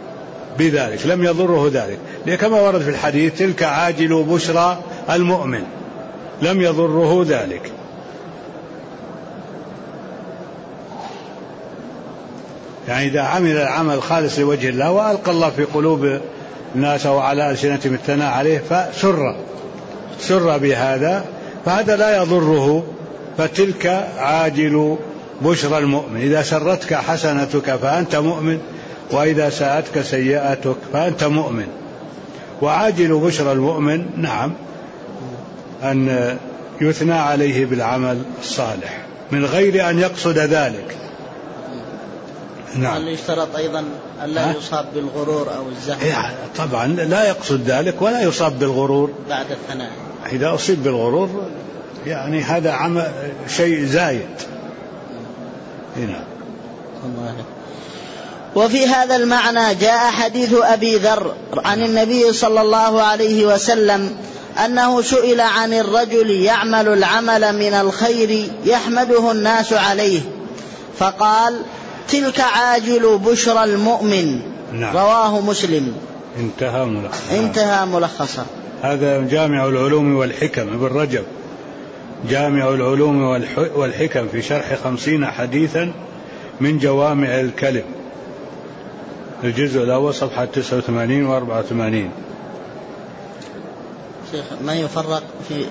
ذلك، كما ورد في الحديث: تلك عاجل بشرى المؤمن، لم يضره ذلك. يعني إذا عمل العمل خالص لوجه الله وألقى الله في قلوب الناس وعلى ألسنتهم الثناء عليه فسر بهذا، فهذا لا يضره، فتلك عاجل بشرى المؤمن. إذا سرتك حسنتك فأنت مؤمن، وإذا ساءتك سيئتك فأنت مؤمن. وعاجل بشرى المؤمن، نعم، أن يثنى عليه بالعمل الصالح من غير أن يقصد ذلك. نعم. هل يشترط أيضا أن لا يصاب بالغرور أو الزهد؟ يعني طبعا لا يقصد ذلك ولا يصاب بالغرور بعد الثناء. إذا أصيب بالغرور يعني هذا شيء زايد. هنا وفي هذا المعنى جاء حديث أبي ذر عن النبي صلى الله عليه وسلم أنه سئل عن الرجل يعمل العمل من الخير يحمده الناس عليه فقال تلك عاجل بشرى المؤمن. نعم. رواه مسلم. انتهى ملخصا. هذا جامع العلوم والحكم ابن رجب، جامع العلوم والحكم في شرح 50 حديثا من جوامع الكلم، الجزء الأول صفحة 89 و 84. شيخ ما يفرق في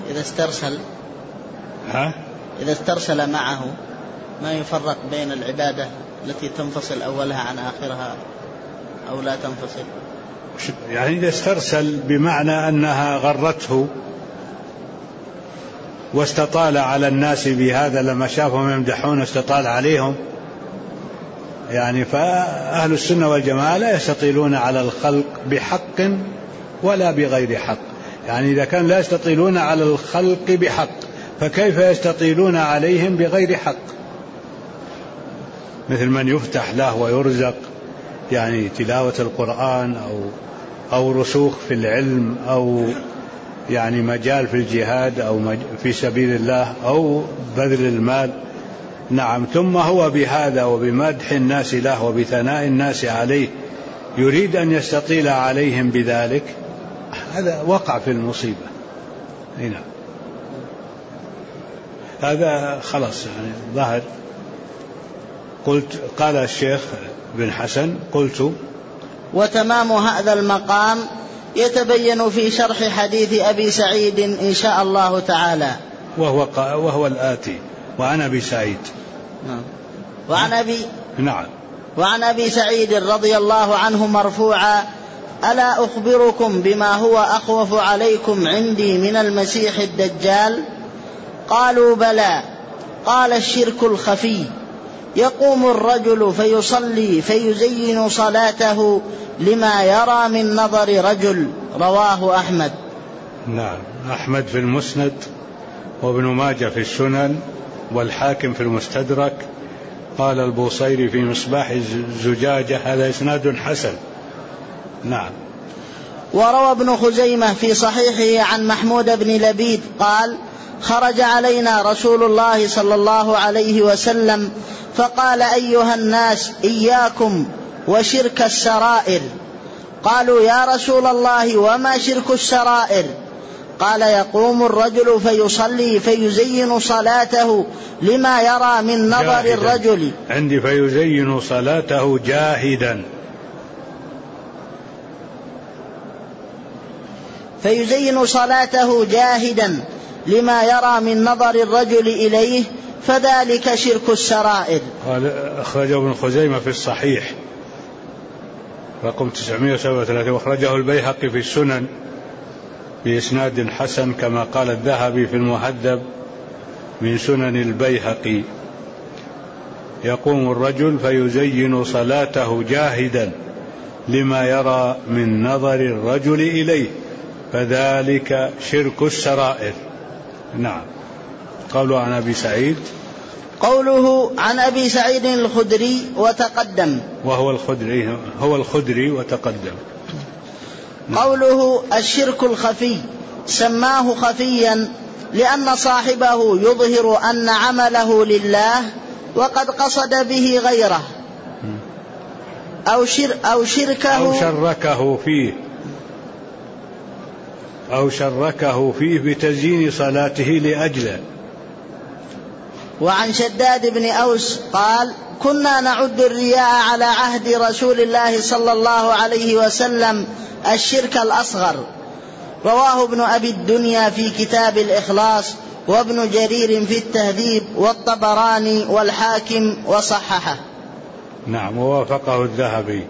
إذا استرسل معه ما يفرق بين العبادة التي تنفصل أولها عن آخرها أو لا تنفصل؟ يعني إذا استرسل بمعنى أنها غرته واستطال على الناس بهذا، لما شافهم يمدحون استطال عليهم، يعني فأهل السنة والجماعة لا يستطيلون على الخلق بحق ولا بغير حق. يعني إذا كان لا يستطيلون على الخلق بحق فكيف يستطيلون عليهم بغير حق؟ مثل من يفتح له ويرزق يعني تلاوة القرآن أو رسوخ في العلم أو يعني مجال في الجهاد أو في سبيل الله أو بذل المال. نعم. ثم هو بهذا وبمدح الناس له وبثناء الناس عليه يريد أن يستطيل عليهم بذلك، هذا وقع في المصيبة. هنا هذا خلاص يعني ظهر. قال الشيخ بن حسن قلت وتمام هذا المقام يتبين في شرح حديث أبي سعيد إن شاء الله تعالى، وهو الآتي: وعن أبي سعيد. وعن أبي سعيد رضي الله عنه مرفوعا: ألا أخبركم بما هو أخوف عليكم عندي من المسيح الدجال؟ قالوا بلى. قال: الشرك الخفي، يقوم الرجل فيصلي فيزين صلاته لما يرى من نظر رجل. رواه أحمد. نعم، أحمد في المسند، وابن ماجه في السنن، والحاكم في المستدرك. قال البوصيري في مصباح الزجاجة: هذا إسناد حسن. نعم. وروى ابن خزيمة في صحيحه عن محمود بن لبيد قال: خرج علينا رسول الله صلى الله عليه وسلم فقال: أيها الناس، إياكم وشرك السرائر. قالوا: يا رسول الله، وما شرك السرائر؟ قال: يقوم الرجل فيصلي فيزين صلاته لما يرى من نظر الرجل. عندي فيزين صلاته جاهدا. فيزين صلاته جاهدا لما يرى من نظر الرجل إليه، فذلك شرك السرائر. قال أخرجه ابن خزيمة في الصحيح رقم 937، واخرجه البيهقي في السنن بإسناد حسن، كما قال الذهبي في المهذب من سنن البيهقي: يقوم الرجل فيزين صلاته جاهدا لما يرى من نظر الرجل إليه، فذلك شرك السرائر. نعم. قوله عن أبي سعيد، قوله عن أبي سعيد الخدري وتقدم، وهو الخدري، هو الخدري وتقدم. قوله الشرك الخفي، سماه خفيا لأن صاحبه يظهر أن عمله لله وقد قصد به غيره أو شركه فيه بتزيين صلاته لأجله. وعن شداد بن أوس قال: كنا نعد الرياء على عهد رسول الله صلى الله عليه وسلم الشرك الأصغر. رواه ابن أبي الدنيا في كتاب الإخلاص، وابن جرير في التهذيب، والطبراني والحاكم وصححه. نعم، ووافقه الذهبي.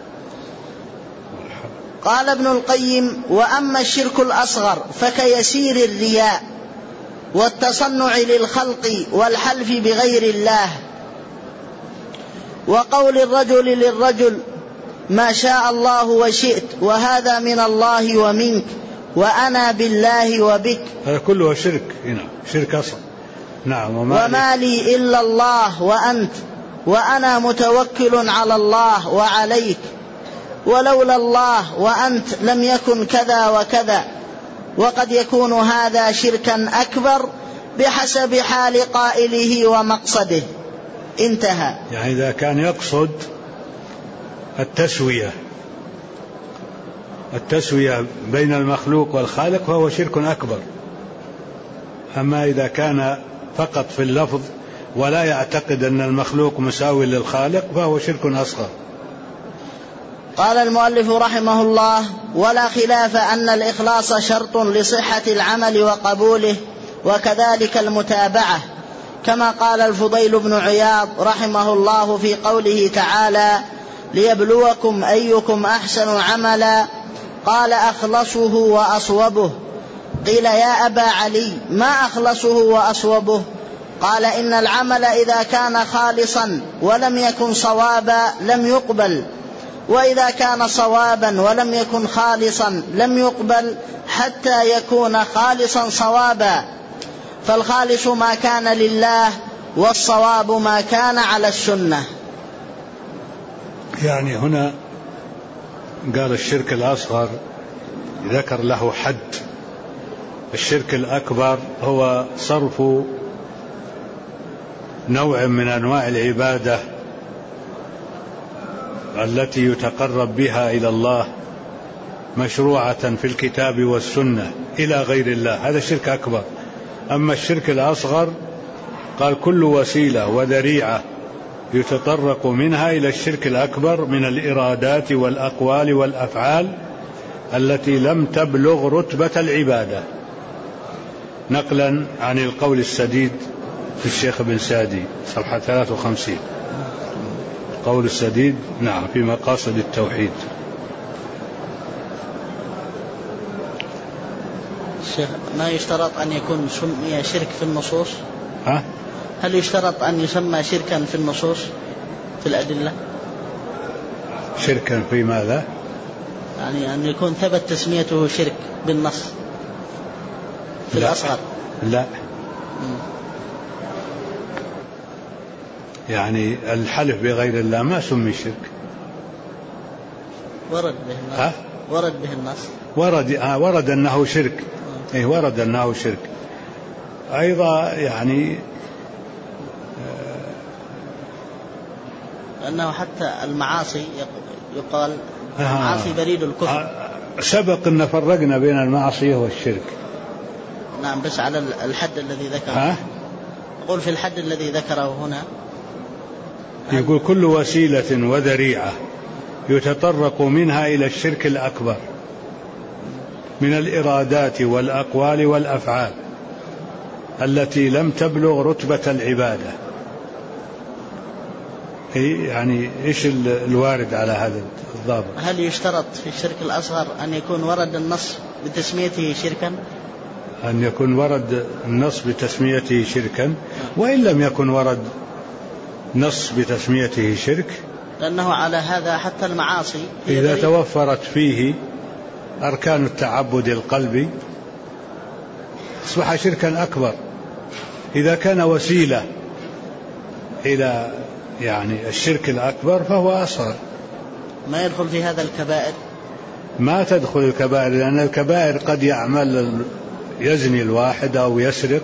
قال ابن القيم: وأما الشرك الأصغر فكيسير الرياء والتصنع للخلق والحلف بغير الله، وقول الرجل للرجل: ما شاء الله وشئت، وهذا من الله ومنك، وأنا بالله وبك. هذا كله شرك. هنا شرك أصغر. نعم. وما لي إلا الله وأنت، وأنا متوكل على الله وعليك، ولولا الله وأنت لم يكن كذا وكذا. وقد يكون هذا شركا أكبر بحسب حال قائله ومقصده. انتهى. يعني إذا كان يقصد التسوية بين المخلوق والخالق فهو شرك أكبر. أما إذا كان فقط في اللفظ ولا يعتقد أن المخلوق مساوي للخالق فهو شرك أصغر. قال المؤلف رحمه الله: ولا خلاف أن الإخلاص شرط لصحة العمل وقبوله، وكذلك المتابعة، كما قال الفضيل بن عياض رحمه الله في قوله تعالى: ليبلوكم أيكم أحسن عملا، قال: أخلصه وأصوبه. قيل: يا أبا علي، ما أخلصه وأصوبه؟ قال: إن العمل إذا كان خالصا ولم يكن صوابا لم يقبل، وإذا كان صوابا ولم يكن خالصا لم يقبل حتى يكون خالصا صوابا. فالخالص ما كان لله، والصواب ما كان على السنة. يعني هنا قال الشرك الأصغر ذكر له حد. الشرك الأكبر هو صرف نوع من أنواع العبادة التي يتقرب بها إلى الله مشروعة في الكتاب والسنة إلى غير الله، هذا شرك أكبر. أما الشرك الأصغر قال: كل وسيلة وذريعة يتطرق منها إلى الشرك الأكبر من الإرادات والأقوال والأفعال التي لم تبلغ رتبة العبادة، نقلا عن القول السديد في الشيخ بن سادي صفحة 53. قول السديد نعم في مقاصد التوحيد. ما يشترط أن يكون سمي شرك في النصوص؟ هل يشترط أن يسمى شركا في النصوص في الأدلة؟ شركا في ماذا؟ يعني أن يكون ثبت تسميته شرك بالنص في الأصغر؟ لا. يعني الحلف بغير الله ما سمي شرك. ورد به النص. ورد به النص. ورد أنه شرك. إيه ورد أنه شرك. أيضا يعني أنه حتى المعاصي يقال المعاصي بريد الكفر. سبق أن فرقنا بين المعصية والشرك. نعم، بس على الحد الذي ذكره. أقول في الحد الذي ذكره هنا يقول: كل وسيلة وذريعة يتطرق منها إلى الشرك الأكبر من الإرادات والأقوال والأفعال التي لم تبلغ رتبة العبادة. يعني إيش الوارد على هذا الضابط؟ هل يشترط في الشرك الأصغر أن يكون ورد النص بتسميته شركا؟ أن يكون ورد النص بتسميته شركا، وإن لم يكن ورد نص بتسميته شرك، لأنه على هذا حتى المعاصي إذا توفرت فيه أركان التعبد القلبي أصبح شركا أكبر. إذا كان وسيلة إلى يعني الشرك الأكبر فهو أصغر. ما يدخل في هذا الكبائر؟ ما تدخل الكبائر، لأن الكبائر قد يزني الواحد أو يسرق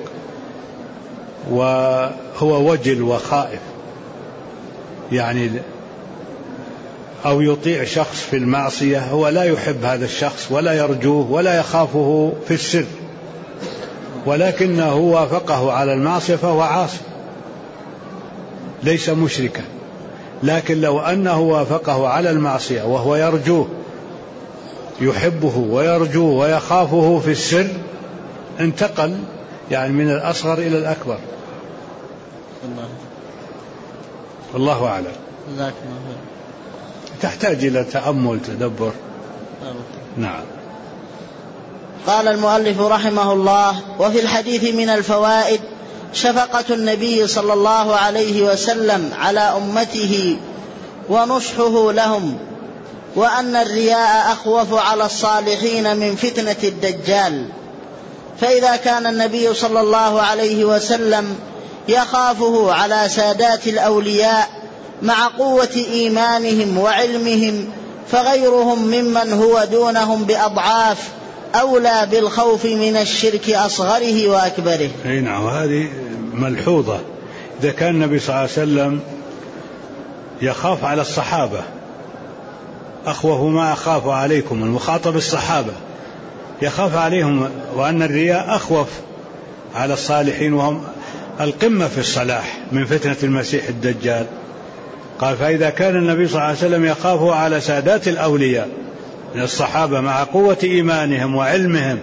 وهو وجل وخائف، يعني أو يطيع شخص في المعصية هو لا يحب هذا الشخص ولا يرجوه ولا يخافه في السر، ولكنه وافقه على المعصية فهو عاصي ليس مشركا. لكن لو أنه وافقه على المعصية وهو يرجوه، يحبه ويرجوه ويخافه في السر، انتقل يعني من الأصغر إلى الأكبر. والله أعلم. تحتاج إلى تأمل تدبر. نعم. قال المؤلف رحمه الله: وفي الحديث من الفوائد شفقة النبي صلى الله عليه وسلم على أمته ونصحه لهم، وأن الرياء أخوف على الصالحين من فتنة الدجال. فإذا كان النبي صلى الله عليه وسلم يخافه على سادات الأولياء مع قوة إيمانهم وعلمهم، فغيرهم ممن هو دونهم بأضعاف أولى بالخوف من الشرك أصغره وأكبره. نعم، وهذه ملحوظة. إذا كان النبي صلى الله عليه وسلم يخاف على الصحابة، أخوف ما أخاف عليكم، المخاطب الصحابة يخاف عليهم، وأن الرياء أخوف على الصالحين وهم القمة في الصلاح من فتنة المسيح الدجال. قال: فإذا كان النبي صلى الله عليه وسلم يخاف على سادات الأولياء من الصحابة مع قوة إيمانهم وعلمهم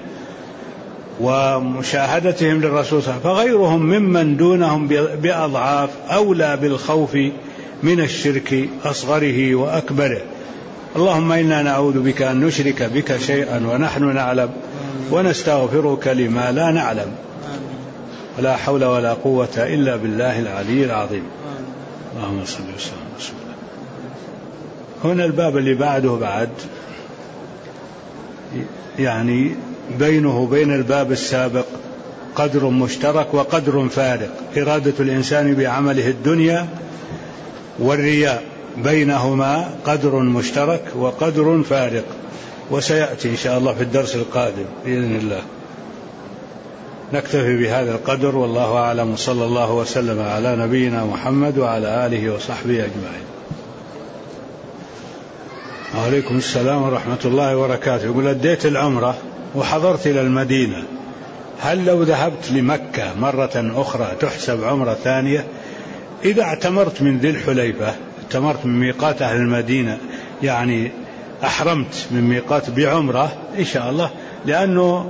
ومشاهدتهم للرسول صلى الله عليه وسلم، فغيرهم ممن دونهم بأضعاف أولى بالخوف من الشرك أصغره وأكبره. اللهم إنا نعوذ بك أن نشرك بك شيئا ونحن نعلم، ونستغفرك لما لا نعلم، ولا حول ولا قوة إلا بالله العلي العظيم. اللهم صل وسلم على رسول الله. هنا الباب اللي بعد يعني بينه وبين الباب السابق قدر مشترك وقدر فارق. إرادة الإنسان بعمله الدنيا والرياء بينهما قدر مشترك وقدر فارق، وسيأتي إن شاء الله في الدرس القادم بإذن الله. نكتفي بهذا القدر، والله أعلم، صلى الله وسلم على نبينا محمد وعلى آله وصحبه أجمعين. وعليكم السلام ورحمة الله وبركاته. يقول: أديت العمرة وحضرت إلى المدينة، هل لو ذهبت لمكة مرة أخرى تحسب عمرة ثانية؟ إذا اعتمرت من ذي الحليفة، اعتمرت من ميقات أهل المدينة، يعني أحرمت من ميقات بعمرة إن شاء الله، لأنه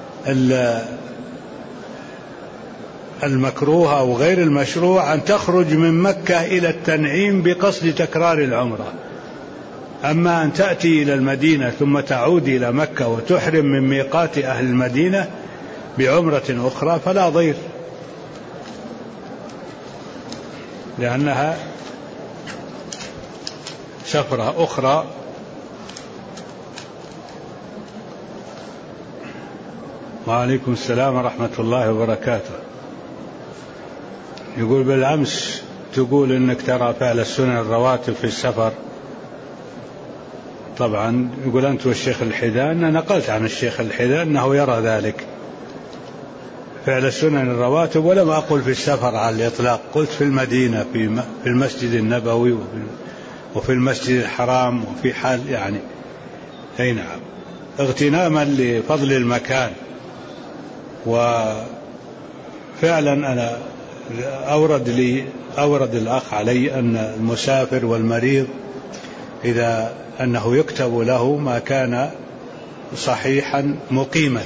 المكروه أو غير المشروع أن تخرج من مكة إلى التنعيم بقصد تكرار العمرة. أما أن تأتي إلى المدينة ثم تعود إلى مكة وتحرم من ميقات أهل المدينة بعمرة أخرى فلا ضير، لأنها سفرة أخرى. وعليكم السلام ورحمة الله وبركاته. يقول: بالأمس تقول إنك ترى فعل السنن الرواتب في السفر. طبعا يقول أنت والشيخ الحذان، أنا نقلت عن الشيخ الحذان أنه يرى ذلك فعل السنن الرواتب، ولم أقل في السفر على الإطلاق، قلت في المدينة في المسجد النبوي وفي المسجد الحرام وفي حال يعني أي نعم اغتناما لفضل المكان. وفعلا أنا أورد الأخ علي أن المسافر والمريض إذا أنه يكتب له ما كان صحيحا مقيما،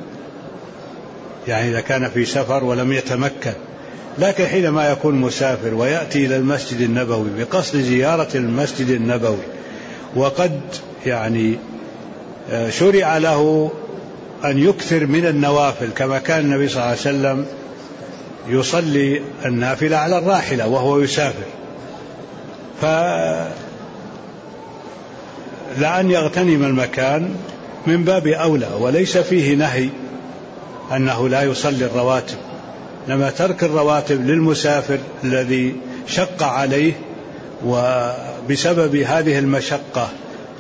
يعني إذا كان في سفر ولم يتمكن، لكن حينما يكون مسافر ويأتي إلى المسجد النبوي بقصد زيارة المسجد النبوي، وقد يعني شرع له أن يكثر من النوافل، كما كان النبي صلى الله عليه وسلم يصلي النافلة على الراحلة وهو يسافر، فلأن يغتنم المكان من باب أولى، وليس فيه نهي أنه لا يصلي الرواتب، لما ترك الرواتب للمسافر الذي شق عليه، وبسبب هذه المشقة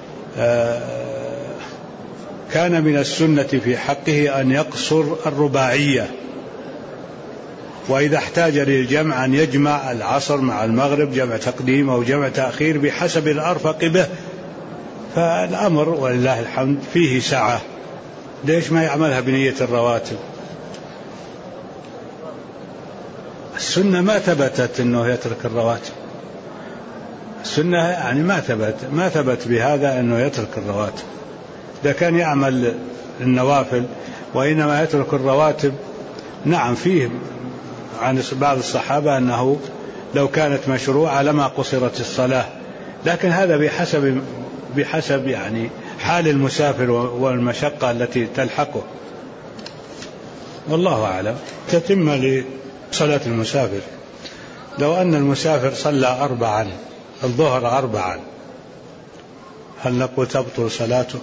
كان من السنة في حقه أن يقصر الرباعية، وإذا احتاج للجمع أن يجمع العصر مع المغرب، جمع تقديم أو جمع تأخير بحسب الأرفق به. فالأمر ولله الحمد فيه سعة، ليش ما يعملها بنية الرواتب؟ السنة ما ثبتت أنه يترك الرواتب، السنة يعني ما ثبت بهذا أنه يترك الرواتب، إذا كان يعمل النوافل وإنما يترك الرواتب. نعم فيه عن بعض الصحابة أنه لو كانت مشروعة لما قصرت الصلاة، لكن هذا بحسب يعني حال المسافر والمشقة التي تلحقه، والله أعلم. تتم لصلاة المسافر، لو أن المسافر صلى 4 الظهر 4 هل نقول تبطل صلاته؟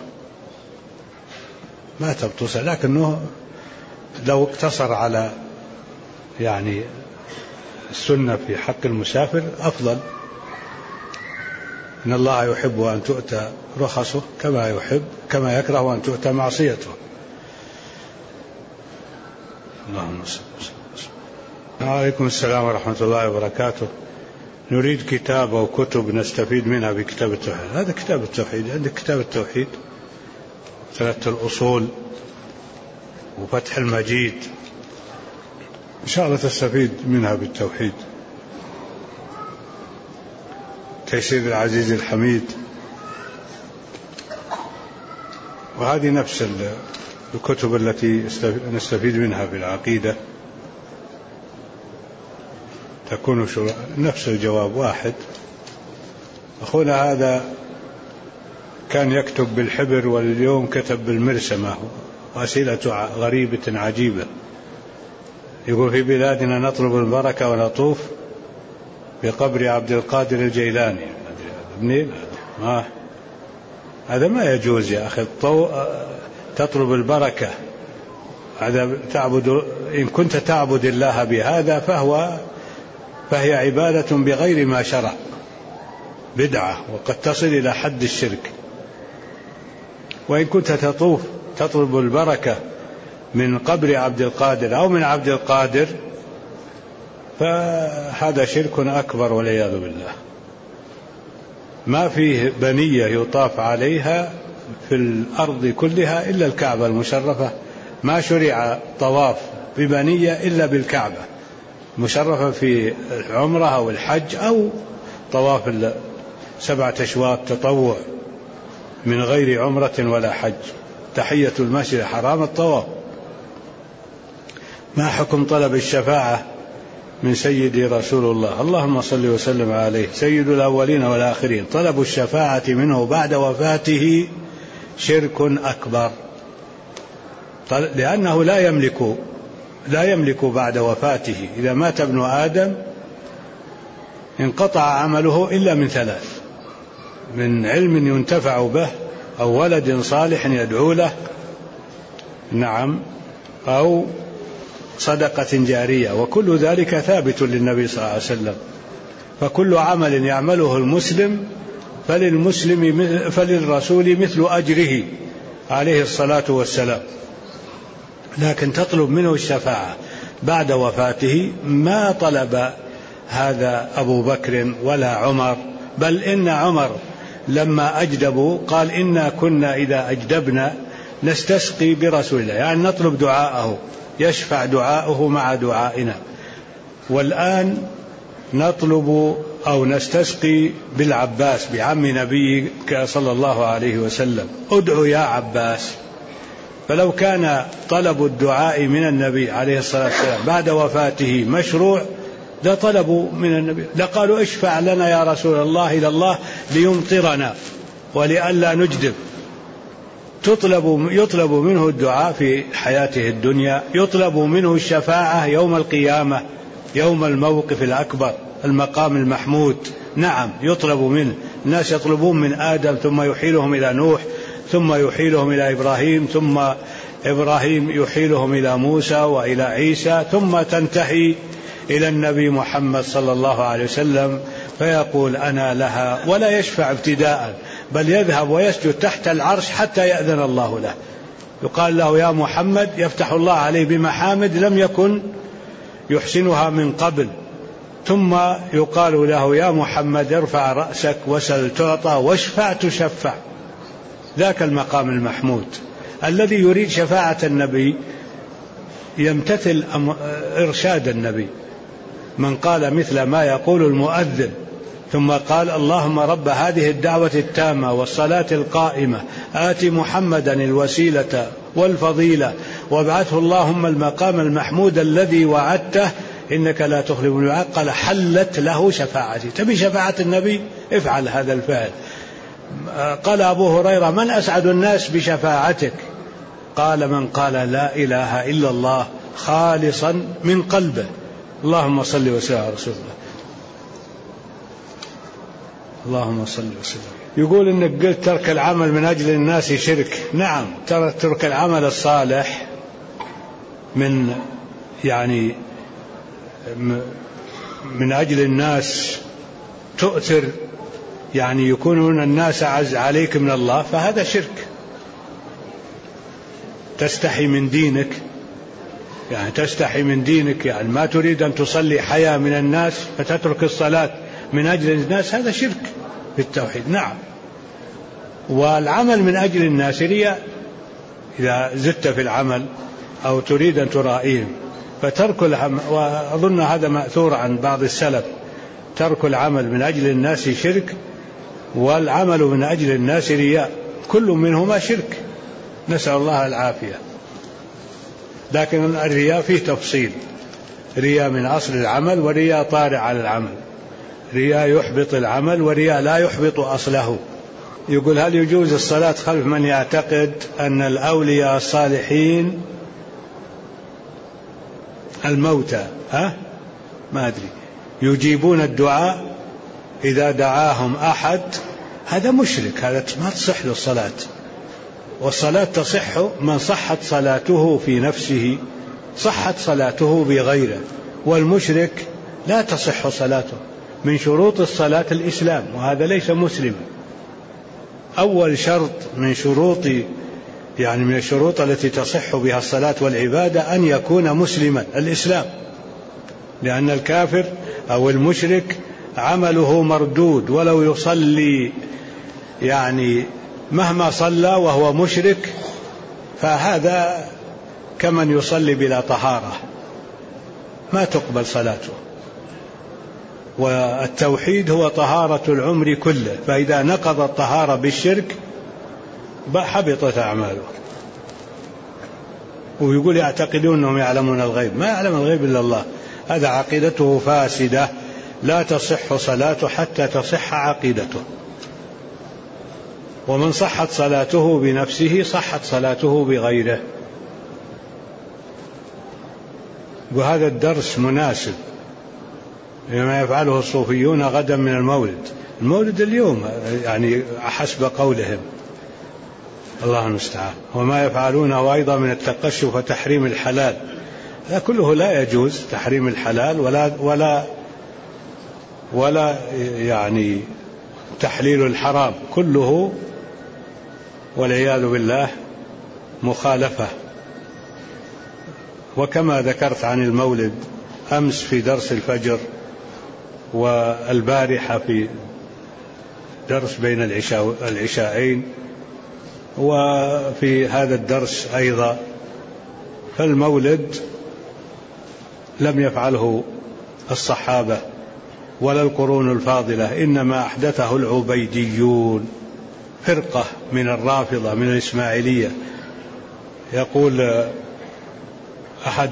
ما تبطل صلاته، لكنه لو اقتصر على يعني السنة في حق المسافر أفضل، إن الله يحب أن تؤتى رخصه كما يكره أن تؤتى معصيته. اللهم صل وسلم. وعليكم السلام ورحمة الله وبركاته. نريد كتاب أو كتب نستفيد منها بكتاب التوحيد. هذا كتاب التوحيد، عندك كتاب التوحيد 3 الأصول وفتح المجيد، إن شاء الله تستفيد منها بالتوحيد. تيسير العزيز الحميد، وهذه نفس الكتب التي نستفيد منها بالعقيدة، تكون نفس الجواب واحد. أخونا هذا كان يكتب بالحبر واليوم كتب بالمرسمة، وأسئلة غريبة عجيبة. يقول: في بلادنا نطلب البركة ونطوف بقبر عبد القادر الجيلاني. منين هذا؟ ما يجوز يا أخي. تطلب البركة، إن كنت تعبد الله بهذا فهي عبادة بغير ما شرع، بدعة، وقد تصل إلى حد الشرك. وإن كنت تطلب البركة من قبر عبد القادر أو من عبد القادر فهذا شرك أكبر والعياذ بالله. ما فيه بنية يطاف عليها في الأرض كلها إلا الكعبة المشرفة، ما شرع طواف ببنية إلا بالكعبة مشرفة في العمرة أو الحج أو طواف 7 أشواط تطوع من غير عمرة ولا حج. تحية المسجد الحرام الطواف. ما حكم طلب الشفاعة من سيدي رسول الله اللهم صل وسلم عليه سيد الأولين والآخرين؟ طلب الشفاعة منه بعد وفاته شرك أكبر، لأنه لا يملك بعد وفاته. إذا مات ابن آدم انقطع عمله إلا من 3: من علم ينتفع به، أو ولد صالح يدعو له، نعم، أو صدقة جارية، وكل ذلك ثابت للنبي صلى الله عليه وسلم. فكل عمل يعمله المسلم فللرسول مثل أجره عليه الصلاة والسلام. لكن تطلب منه الشفاعة بعد وفاته ما طلب هذا أبو بكر ولا عمر، بل إن عمر لما أجدبوا قال: إنا كنا إذا أجدبنا نستسقي برسول الله، يعني نطلب دعاءه، يشفع دعاءه مع دعائنا. والآن نطلب أو نستسقي بالعباس بعم نبيك صلى الله عليه وسلم: ادعو يا عباس. فلو كان طلب الدعاء من النبي عليه الصلاة والسلام بعد وفاته مشروع لطلبوا من النبي، لقالوا: اشفع لنا يا رسول الله إلى الله ليمطرنا ولئلا نجدب. يطلب منه الدعاء في حياته الدنيا، يطلب منه الشفاعة يوم القيامة، يوم الموقف الأكبر، المقام المحمود. نعم يطلب منه. الناس يطلبون من آدم ثم يحيلهم إلى نوح ثم يحيلهم إلى إبراهيم ثم إبراهيم يحيلهم إلى موسى وإلى عيسى ثم تنتهي إلى النبي محمد صلى الله عليه وسلم فيقول: أنا لها، ولا يشفع ابتداء، بل يذهب ويسجد تحت العرش حتى يأذن الله له. يقال له: يا محمد، يفتح الله عليه بمحامد لم يكن يحسنها من قبل، ثم يقال له: يا محمد، ارفع رأسك وسل تعطى واشفع تشفع. ذاك المقام المحمود. الذي يريد شفاعة النبي يمتثل إرشاد النبي. من قال مثل ما يقول المؤذن ثم قال: اللهم رب هذه الدعوة التامة والصلاة القائمة آت محمدا الوسيلة والفضيلة وابعثه اللهم المقام المحمود الذي وعدته إنك لا تخلف الميعاد، قال: حلت له شفاعتي. تبي شفاعة النبي؟ افعل هذا الفعل. قال أبو هريرة: من أسعد الناس بشفاعتك؟ قال: من قال لا إله إلا الله خالصا من قلبه. اللهم صل وسلم على رسول الله. اللهم صل وسلم. يقول إنك قلت ترك العمل من أجل الناس شرك. نعم، ترك العمل الصالح من أجل الناس، تؤثر يعني يكونون الناس أعز عليك من الله، فهذا شرك. تستحي من دينك، يعني تستحي من دينك، يعني ما تريد أن تصلي حياء من الناس فتترك الصلاة من أجل الناس، هذا شرك بالتوحيد. نعم. والعمل من أجل الناس رياء، إذا زدت في العمل أو تريد أن ترائيهم فترك العمل، وأظن هذا مأثور عن بعض السلف، ترك العمل من أجل الناس شرك، والعمل من أجل الناس رياء، كل منهما شرك، نسأل الله العافية. لكن الرياء فيه تفصيل، رياء من أصل العمل ورياء طارئ على العمل، رياء يحبط العمل ورياء لا يحبط أصله. يقول: هل يجوز الصلاة خلف من يعتقد أن الأولياء الصالحين الموتى ما أدري يجيبون الدعاء إذا دعاهم أحد؟ هذا مشرك، هذا ما تصح له الصلاة. والصلاة تصح من صحت صلاته في نفسه، صحت صلاته بغيره. والمشرك لا تصح صلاته. من شروط الصلاة الإسلام، وهذا ليس مسلما. أول شرط من شروط، يعني من الشروط التي تصح بها الصلاة والعبادة أن يكون مسلما، الإسلام. لأن الكافر أو المشرك عمله مردود، ولو يصلي يعني مهما صلى وهو مشرك فهذا كمن يصلي بلا طهارة، ما تقبل صلاته. والتوحيد هو طهارة العمر كله، فإذا نقض الطهارة بالشرك حبطت أعماله. ويقول يعتقدون أنهم يعلمون الغيب، ما يعلم الغيب إلا الله، هذا عقيدته فاسدة، لا تصح صلاته حتى تصح عقيدته. ومن صحت صلاته بنفسه صحت صلاته بغيره. وهذا الدرس مناسب لما يفعله الصوفيون غدا من المولد اليوم، يعني حسب قولهم، الله المستعان. وما يفعلونه أيضا من التقشف وتحريم الحلال، لا كله لا يجوز، تحريم الحلال ولا يعني تحليل الحرام، كله والعياذ بالله مخالفة. وكما ذكرت عن المولد أمس في درس الفجر، والبارحة في درس بين العشاءين، وفي هذا الدرس أيضا، فالمولد لم يفعله الصحابة ولا القرون الفاضلة، إنما أحدثه العبيديون، فرقة من الرافضة من الإسماعيلية. يقول أحد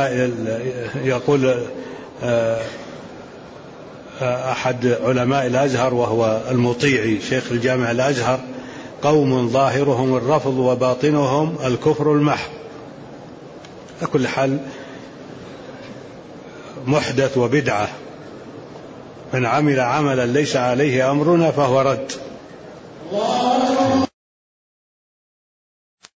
علماء الأزهر وهو المطيعي شيخ الجامع الأزهر: قوم ظاهرهم الرفض وباطنهم الكفر المحض. على كل حال محدث وبدعة، من عمل عملا ليس عليه أمرنا فهو رد.